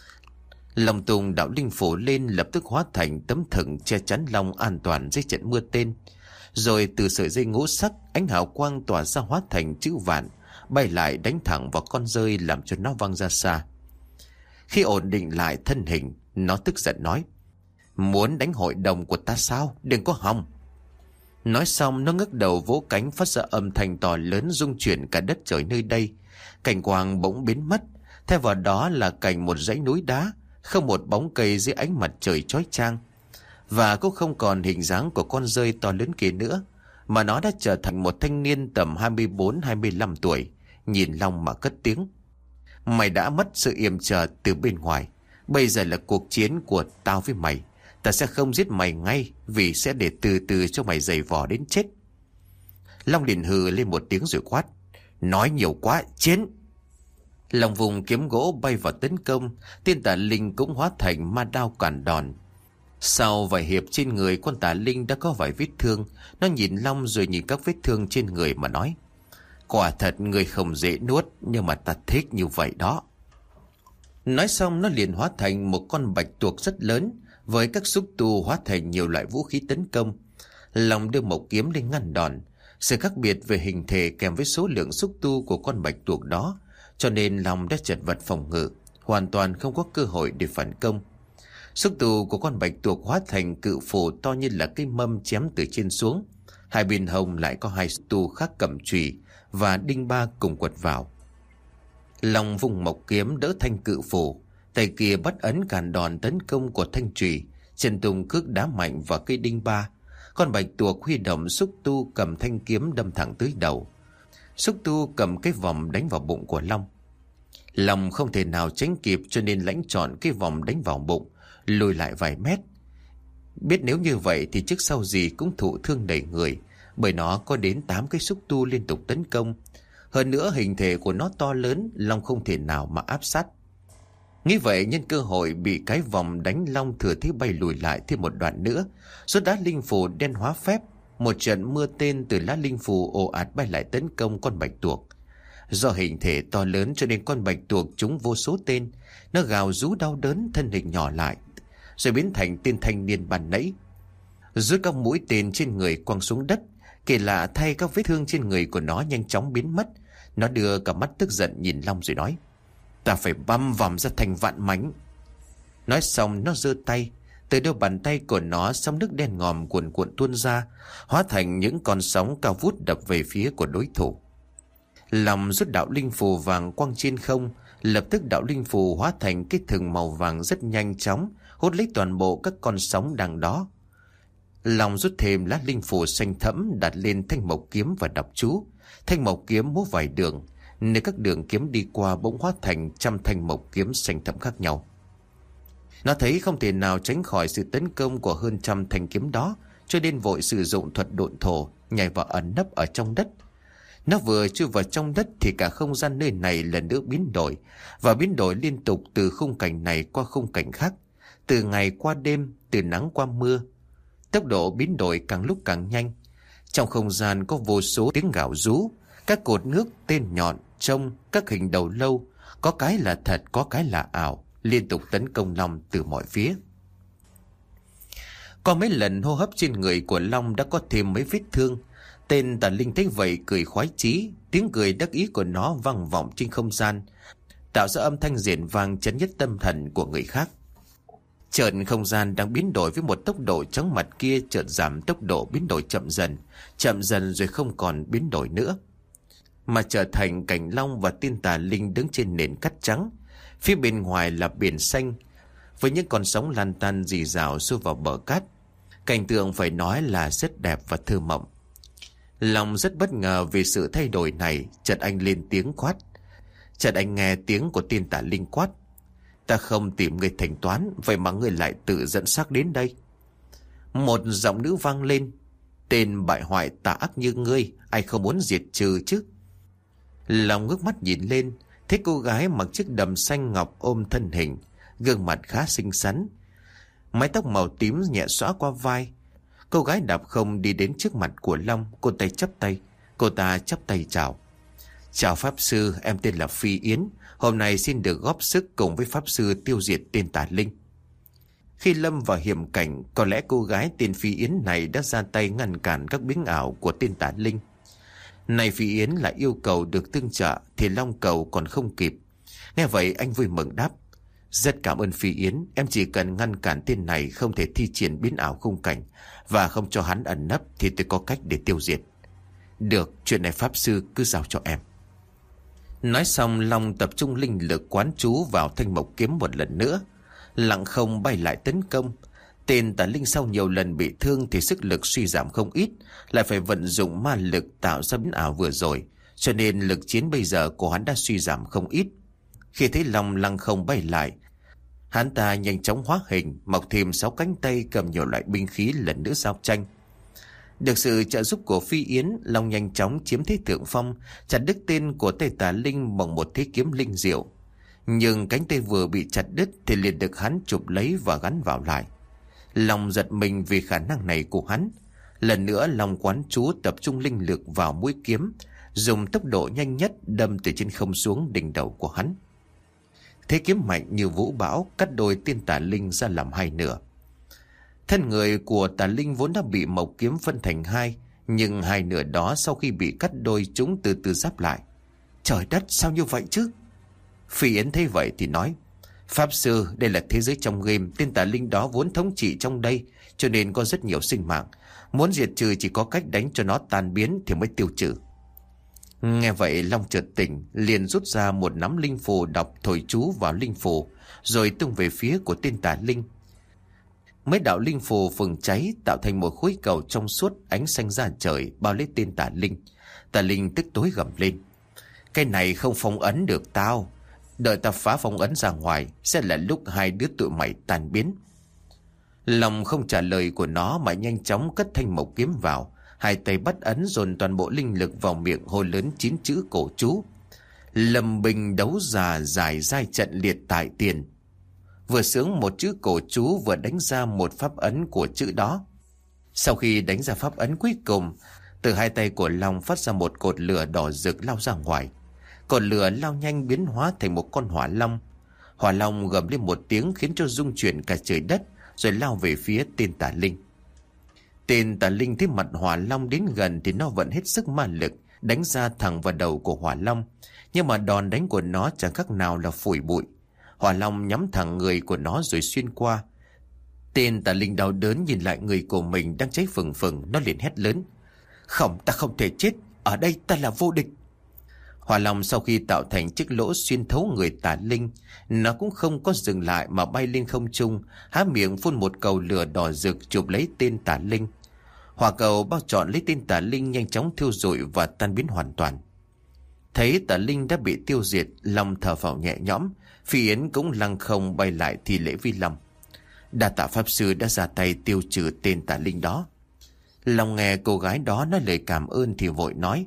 Lòng Tùng đạo linh phủ lên, lập tức hóa thành tấm thừng che chắn Long an toàn dưới trận mưa tên. Rồi từ sợi dây ngũ sắc, ánh hào quang tỏa ra hóa thành chữ vạn, bay lại đánh thẳng vào con dơi làm cho nó văng ra xa. Khi ổn định lại thân hình, nó tức giận nói: muốn đánh hội đồng của ta sao? Đừng có hòng! Nói xong nó ngước đầu vỗ cánh phát ra âm thanh to lớn rung chuyển cả đất trời nơi đây. Cảnh quang bỗng biến mất, thay vào đó là cảnh một dãy núi đá, không một bóng cây dưới ánh mặt trời chói chang. Và cũng không còn hình dáng của con dơi to lớn kia nữa, mà nó đã trở thành một thanh niên tầm hai mươi bốn hai mươi lăm tuổi, nhìn Long mà cất tiếng: mày đã mất sự yểm trợ từ bên ngoài. Bây giờ là cuộc chiến của tao với mày. Ta sẽ không giết mày ngay, vì sẽ để từ từ cho mày giày vò đến chết. Long liền hừ lên một tiếng rồi quát: nói nhiều quá, chiến! Long vùng kiếm gỗ bay vào tấn công. Tiên tà linh cũng hóa thành ma đao cản đòn. Sau vài hiệp trên người con tà linh đã có vài vết thương. Nó nhìn Long rồi nhìn các vết thương trên người mà nói: quả thật người không dễ nuốt, nhưng mà ta thích như vậy đó. Nói xong nó liền hóa thành một con bạch tuộc rất lớn, với các xúc tu hóa thành nhiều loại vũ khí tấn công. Long đưa mộc kiếm lên ngăn đòn. Sự khác biệt về hình thể kèm với số lượng xúc tu của con bạch tuộc đó, cho nên Long đã chật vật phòng ngự, hoàn toàn không có cơ hội để phản công. Xúc tu của con bạch tuộc hóa thành cự phủ to như là cây mâm chém từ trên xuống. Hai bên hông lại có hai xúc tu khác cầm chùy và đinh ba cùng quật vào. Long vùng mộc kiếm đỡ thanh cự phủ, tay kia bắt ấn cản đòn tấn công của thanh chùy, chân tung cước đá mạnh vào cây đinh ba. Con bạch tuộc huy động xúc tu cầm thanh kiếm đâm thẳng tới đầu. Xúc tu cầm cái vòng đánh vào bụng của Long. Long không thể nào tránh kịp, cho nên lãnh trọn cái vòng đánh vào bụng, lùi lại vài mét. Biết nếu như vậy thì trước sau gì cũng thụ thương đầy người, bởi nó có đến tám cái xúc tu liên tục tấn công. Hơn nữa hình thể của nó to lớn, Long không thể nào mà áp sát. Nghĩ vậy nhân cơ hội bị cái vòng đánh, Long thừa thế bay lùi lại thêm một đoạn nữa. Rốt đá linh phù đen hóa phép, một trận mưa tên từ lá linh phù ồ ạt bay lại tấn công con bạch tuộc. Do hình thể to lớn cho nên con bạch tuộc trúng vô số tên. Nó gào rú đau đớn, thân hình nhỏ lại, rồi biến thành tên thanh niên ban nãy. Rút các mũi tên trên người quăng xuống đất. Kỳ lạ thay, các vết thương trên người của nó nhanh chóng biến mất. Nó đưa cả mắt tức giận nhìn Long rồi nói: ta phải băm vằm ra thành vạn mảnh. Nói xong nó giơ tay. Từ đôi bàn tay của nó sóng nước đen ngòm cuồn cuộn tuôn ra, hóa thành những con sóng cao vút đập về phía của đối thủ. Long rút đạo linh phù vàng quăng trên không. Lập tức đạo linh phù hóa thành cái thừng màu vàng rất nhanh chóng, hút lấy toàn bộ các con sóng đang đó. Long rút thêm lá linh phù xanh thẫm đặt lên thanh mộc kiếm và đọc chú. Thanh mộc kiếm múa vài đường, nơi các đường kiếm đi qua bỗng hóa thành trăm thanh mộc kiếm xanh thẫm khác nhau. Nó thấy không thể nào tránh khỏi sự tấn công của hơn trăm thanh kiếm đó, cho nên vội sử dụng thuật độn thổ, nhảy vào ẩn nấp ở trong đất. Nó vừa chui vào trong đất thì cả không gian nơi này lần nữa biến đổi, và biến đổi liên tục từ khung cảnh này qua khung cảnh khác, từ ngày qua đêm, từ nắng qua mưa. Tốc độ biến đổi càng lúc càng nhanh. Trong không gian có vô số tiếng gào rú, các cột nước tên nhọn, trông, các hình đầu lâu, có cái là thật, có cái là ảo, liên tục tấn công Long từ mọi phía. Có mấy lần hô hấp trên người của Long đã có thêm mấy vết thương. Tên tà linh thấy vậy cười khoái chí, tiếng cười đắc ý của nó vang vọng trên không gian, tạo ra âm thanh rền vang chấn nhất tâm thần của người khác. Chợt không gian đang biến đổi với một tốc độ chóng mặt kia chợt giảm tốc độ, biến đổi chậm dần, chậm dần rồi không còn biến đổi nữa. mà trở thành cảnh long và tiên tà linh đứng trên nền cát trắng. Phía bên ngoài là biển xanh với những con sóng lan tan rì rào xuôi vào bờ cát. Cảnh tượng phải nói là rất đẹp và thơ mộng. Long rất bất ngờ vì sự thay đổi này. Chợt anh lên tiếng quát. Chợt anh nghe tiếng của tiên tà linh quát: ta không tìm người thanh toán, vậy mà ngươi lại tự dẫn xác đến đây. Một giọng nữ vang lên: tên bại hoại tà ác như ngươi, ai không muốn diệt trừ chứ? Long ngước mắt nhìn lên, thấy cô gái mặc chiếc đầm xanh ngọc ôm thân hình, gương mặt khá xinh xắn, mái tóc màu tím nhẹ xõa qua vai. Cô gái đạp không đi đến trước mặt của Long, cô tay chắp tay. Cô ta chắp tay chào: chào Pháp Sư, em tên là Phi Yến. Hôm nay xin được góp sức cùng với Pháp Sư tiêu diệt tên tà linh. Khi lâm vào hiểm cảnh, có lẽ cô gái tên Phi Yến này đã ra tay ngăn cản các biến ảo của tên tà linh. Này Phi Yến lại yêu cầu được tương trợ thì Long cầu còn không kịp. Nghe vậy anh vui mừng đáp: rất cảm ơn Phi Yến, em chỉ cần ngăn cản tên này không thể thi triển biến ảo khung cảnh và không cho hắn ẩn nấp thì tôi có cách để tiêu diệt. Được, chuyện này Pháp Sư cứ giao cho em. Nói xong, Long tập trung linh lực quán trú vào thanh mộc kiếm một lần nữa. Lặng không bay lại tấn công. Tên tà linh sau nhiều lần bị thương thì sức lực suy giảm không ít, lại phải vận dụng ma lực tạo ra biến ảo vừa rồi, cho nên lực chiến bây giờ của hắn đã suy giảm không ít. Khi thấy Long lăng không bay lại, hắn ta nhanh chóng hóa hình, mọc thêm sáu cánh tay, cầm nhiều loại binh khí lần nữa giao tranh. Được sự trợ giúp của Phi Yến, Long nhanh chóng chiếm thế thượng phong, chặt đứt tên của tay tà linh bằng một thế kiếm linh diệu. Nhưng cánh tay vừa bị chặt đứt thì liền được hắn chụp lấy và gắn vào lại. Long giật mình vì khả năng này của hắn. Lần nữa Long quán chú tập trung linh lực vào mũi kiếm, dùng tốc độ nhanh nhất đâm từ trên không xuống đỉnh đầu của hắn. Thế kiếm mạnh như vũ bão cắt đôi tên tà linh ra làm hai nửa. Thân người của tà linh vốn đã bị mộc kiếm phân thành hai, nhưng hai nửa đó sau khi bị cắt đôi chúng từ từ giáp lại. Trời đất, sao như vậy chứ? Phi Yến thấy vậy thì nói: Pháp Sư, đây là thế giới trong game, tên tà linh đó vốn thống trị trong đây, cho nên có rất nhiều sinh mạng. Muốn diệt trừ chỉ có cách đánh cho nó tan biến thì mới tiêu trừ. Nghe vậy Long chợt tỉnh, liền rút ra một nắm linh phù, đọc thổi chú vào linh phù, rồi tung về phía của tên tà linh. Mấy đạo linh phù phừng cháy tạo thành một khối cầu trong suốt, ánh xanh ra trời bao lấy tên tà linh. Tà linh tức tối gầm lên: cái này không phong ấn được tao, đợi ta phá phong ấn ra ngoài sẽ là lúc hai đứa tụi mày tan biến. Long không trả lời của nó mà nhanh chóng cất thanh mộc kiếm vào, hai tay bắt ấn dồn toàn bộ linh lực vào miệng, hô lớn chín chữ cổ chú: Lâm binh đấu già giải giai trận liệt tại tiền. Vừa sướng một chữ cổ chú vừa đánh ra một pháp ấn của chữ đó. Sau khi đánh ra pháp ấn cuối cùng, từ hai tay của Long phát ra một cột lửa đỏ rực lao ra ngoài. Cột lửa lao nhanh biến hóa thành một con hỏa long. Hỏa long gầm lên một tiếng khiến cho rung chuyển cả trời đất, rồi lao về phía tên tà linh. Tên tà linh thấy mặt hỏa long đến gần thì nó vận hết sức ma lực đánh ra thẳng vào đầu của hỏa long, nhưng mà đòn đánh của nó chẳng khác nào là phủi bụi. Hỏa long nhắm thẳng người của nó rồi xuyên qua. Tên tà linh đau đớn nhìn lại người của mình đang cháy phừng phừng, nó liền hét lớn: Không, ta không thể chết, ở đây ta là vô địch. Hỏa long sau khi tạo thành chiếc lỗ xuyên thấu người tà linh, nó cũng không có dừng lại mà bay lên không trung, há miệng phun một cầu lửa đỏ rực chụp lấy tên tà linh. Hỏa cầu bao trọn lấy tên tà linh, nhanh chóng thiêu rụi và tan biến hoàn toàn. Thấy tà linh đã bị tiêu diệt, Long thở phào nhẹ nhõm. Phi Yến cũng lăng không bay lại thi lễ vi Long: Đa tạ Pháp Sư đã ra tay tiêu trừ tên tà linh đó. Long nghe cô gái đó nói lời cảm ơn thì vội nói: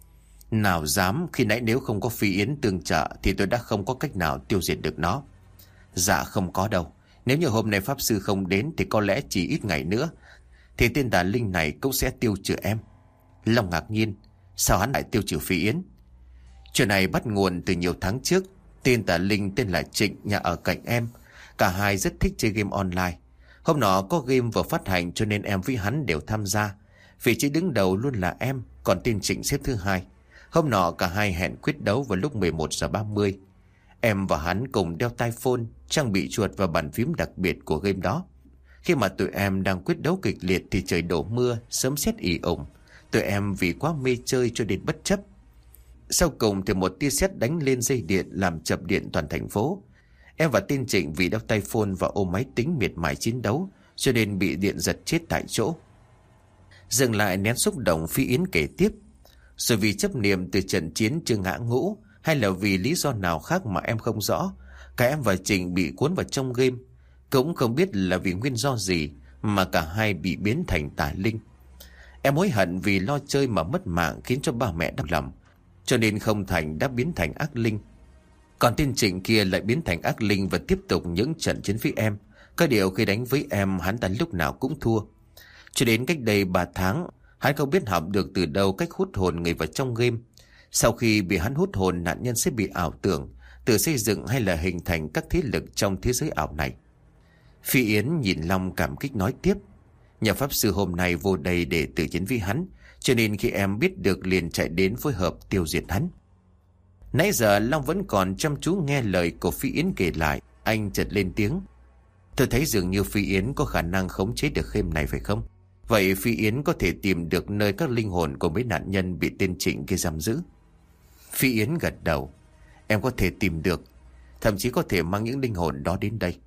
Nào dám, khi nãy nếu không có Phi Yến tương trợ thì tôi đã không có cách nào tiêu diệt được nó. Dạ không có đâu, nếu như hôm nay Pháp Sư không đến thì có lẽ chỉ ít ngày nữa thì tên tà linh này cũng sẽ tiêu trừ em. Long ngạc nhiên: Sao hắn lại tiêu trừ Phi Yến? Chuyện này bắt nguồn từ nhiều tháng trước. Tên tà linh tên là Trịnh, nhà ở cạnh em. Cả hai rất thích chơi game online. Hôm nọ có game vừa phát hành cho nên em với hắn đều tham gia. Vị trí đứng đầu luôn là em, còn tên Trịnh xếp thứ hai. Hôm nọ cả hai hẹn quyết đấu vào lúc mười một giờ ba mươi. Em và hắn cùng đeo tai phone, trang bị chuột và bàn phím đặc biệt của game đó. Khi mà tụi em đang quyết đấu kịch liệt thì trời đổ mưa, sấm sét ì ủng. Tụi em vì quá mê chơi cho đến bất chấp. Sau cùng thì một tia sét đánh lên dây điện làm chập điện toàn thành phố. Em và tên Trịnh vì đeo tai phone và ôm máy tính miệt mài chiến đấu cho nên bị điện giật chết tại chỗ. Dừng lại nén xúc động, Phi Yến kể tiếp. Rồi vì chấp niệm từ trận chiến chưa ngã ngũ, hay là vì lý do nào khác mà em không rõ, cả em và Trịnh bị cuốn vào trong game. Cũng không biết là vì nguyên do gì mà cả hai bị biến thành tà linh. Em hối hận vì lo chơi mà mất mạng khiến cho ba mẹ đau lòng, cho nên không thành đã biến thành ác linh. Còn tên Trịnh kia lại biến thành ác linh và tiếp tục những trận chiến với em. Có điều khi đánh với em, hắn ta lúc nào cũng thua. Cho đến cách đây ba tháng, hắn không biết học được từ đâu cách hút hồn người vào trong game. Sau khi bị hắn hút hồn, nạn nhân sẽ bị ảo tưởng, tự xây dựng hay là hình thành các thế lực trong thế giới ảo này. Phi Yến nhìn Long cảm kích nói tiếp. Nhà pháp sư hôm nay vô đây để tự chiến với hắn, cho nên khi em biết được liền chạy đến phối hợp tiêu diệt hắn. Nãy giờ Long vẫn còn chăm chú nghe lời của Phi Yến kể lại. Anh chợt lên tiếng. Tôi thấy dường như Phi Yến có khả năng khống chế được game này phải không? Vậy Phi Yến có thể tìm được nơi các linh hồn của mấy nạn nhân bị tên Trịnh kia giam giữ? Phi Yến gật đầu. Em có thể tìm được, thậm chí có thể mang những linh hồn đó đến đây.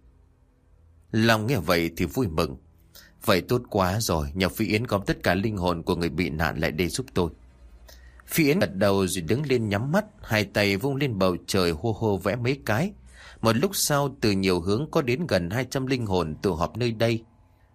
Long nghe vậy thì vui mừng. Vậy tốt quá rồi, nhờ Phi Yến gom tất cả linh hồn của người bị nạn lại đây giúp tôi. Phi Yến gật đầu rồi đứng lên nhắm mắt, hai tay vung lên bầu trời hô hô vẽ mấy cái. Một lúc sau, từ nhiều hướng có đến gần hai trăm linh hồn tụ họp nơi đây.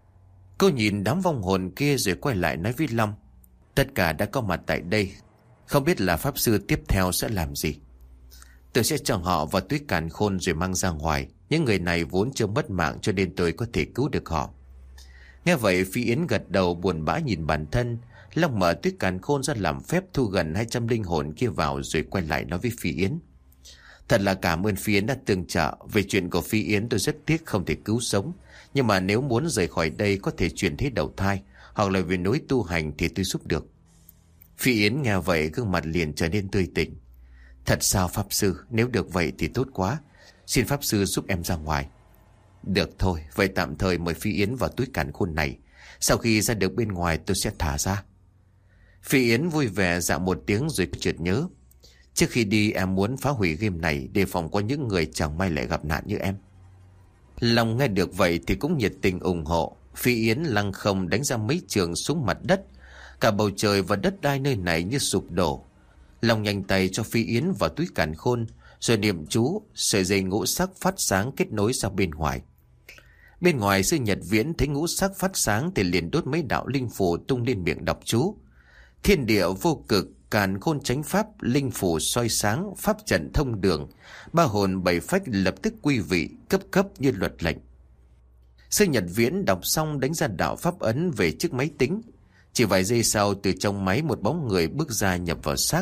Cô nhìn đám vong hồn kia rồi quay lại nói với Long. Tất cả đã có mặt tại đây, không biết là pháp sư tiếp theo sẽ làm gì. Tôi sẽ cho họ vào túi càn khôn rồi mang ra ngoài. Những người này vốn chưa mất mạng cho nên tôi có thể cứu được họ. Nghe vậy Phi Yến gật đầu buồn bã nhìn bản thân. Long mở túi càn khôn ra làm phép thu gần hai trăm linh hồn kia vào rồi quay lại nói với Phi Yến. Thật là cảm ơn Phi Yến đã tương trợ. Về chuyện của Phi Yến tôi rất tiếc không thể cứu sống. Nhưng mà nếu muốn rời khỏi đây có thể chuyển thế đầu thai, hoặc là về núi tu hành thì tôi giúp được. Phi Yến nghe vậy gương mặt liền trở nên tươi tỉnh. Thật sao pháp sư? Nếu được vậy thì tốt quá. Xin pháp sư giúp em ra ngoài. Được thôi, vậy tạm thời mời Phi Yến vào túi càn khôn này. Sau khi ra được bên ngoài tôi sẽ thả ra. Phi Yến vui vẻ dạ một tiếng rồi chợt nhớ. Trước khi đi em muốn phá hủy game này, đề phòng có những người chẳng may lại gặp nạn như em. Long nghe được vậy thì cũng nhiệt tình ủng hộ. Phi Yến lăng không đánh ra mấy trường xuống mặt đất. Cả bầu trời và đất đai nơi này như sụp đổ. Long nhanh tay cho Phi Yến vào túi càn khôn, rồi niệm chú, sợi dây ngũ sắc phát sáng kết nối ra bên ngoài. Bên ngoài sư Nhật Viễn thấy ngũ sắc phát sáng thì liền đốt mấy đạo linh phù tung lên miệng đọc chú. Thiên địa vô cực, càn khôn chánh pháp, linh phù soi sáng, pháp trận thông đường, ba hồn bảy phách lập tức quy vị, cấp cấp như luật lệnh. Sư Nhật Viễn đọc xong đánh ra đạo pháp ấn về chiếc máy tính. Chỉ vài giây sau, từ trong máy một bóng người bước ra nhập vào xác.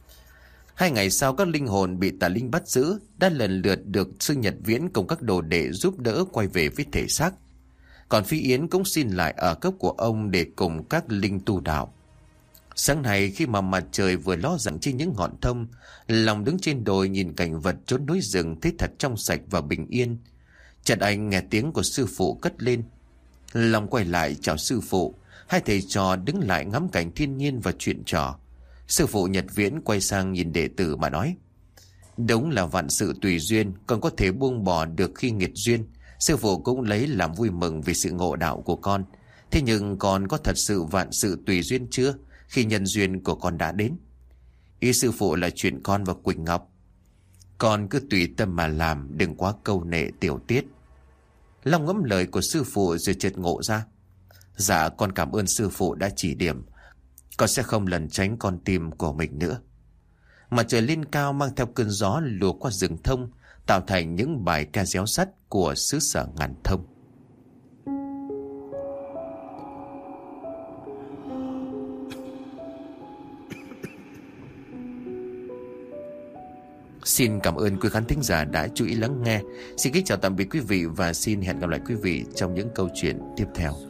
Hai ngày sau, các linh hồn bị tà linh bắt giữ đã lần lượt được sư Nhật Viễn cùng các đồ đệ giúp đỡ quay về với thể xác. Còn Phi Yến cũng xin lại ở cốc của ông để cùng các linh tu đạo. Sáng nay khi mà mặt trời vừa ló dạng trên những ngọn thông, Long đứng trên đồi nhìn cảnh vật chốn núi rừng thấy thật trong sạch và bình yên. Chợt anh nghe tiếng của sư phụ cất lên. Long quay lại chào sư phụ. Hai thầy trò đứng lại ngắm cảnh thiên nhiên và chuyện trò. Sư phụ Nhật Viễn quay sang nhìn đệ tử mà nói. Đúng là vạn sự tùy duyên, con có thể buông bỏ được khi nghiệt duyên. Sư phụ cũng lấy làm vui mừng vì sự ngộ đạo của con. Thế nhưng con có thật sự vạn sự tùy duyên chưa khi nhân duyên của con đã đến? Ý sư phụ là chuyện con và Quỳnh Ngọc. Con cứ tùy tâm mà làm, đừng quá câu nệ tiểu tiết. Long ngẫm lời của sư phụ rồi chợt ngộ ra. Dạ con cảm ơn sư phụ đã chỉ điểm. Con sẽ không lẩn tránh con tim của mình nữa. Mặt trời lên cao mang theo cơn gió lùa qua rừng thông, tạo thành những bài ca réo sắt của xứ sở ngàn thông. Xin cảm ơn quý khán thính giả đã chú ý lắng nghe. Xin kính chào tạm biệt quý vị và xin hẹn gặp lại quý vị trong những câu chuyện tiếp theo.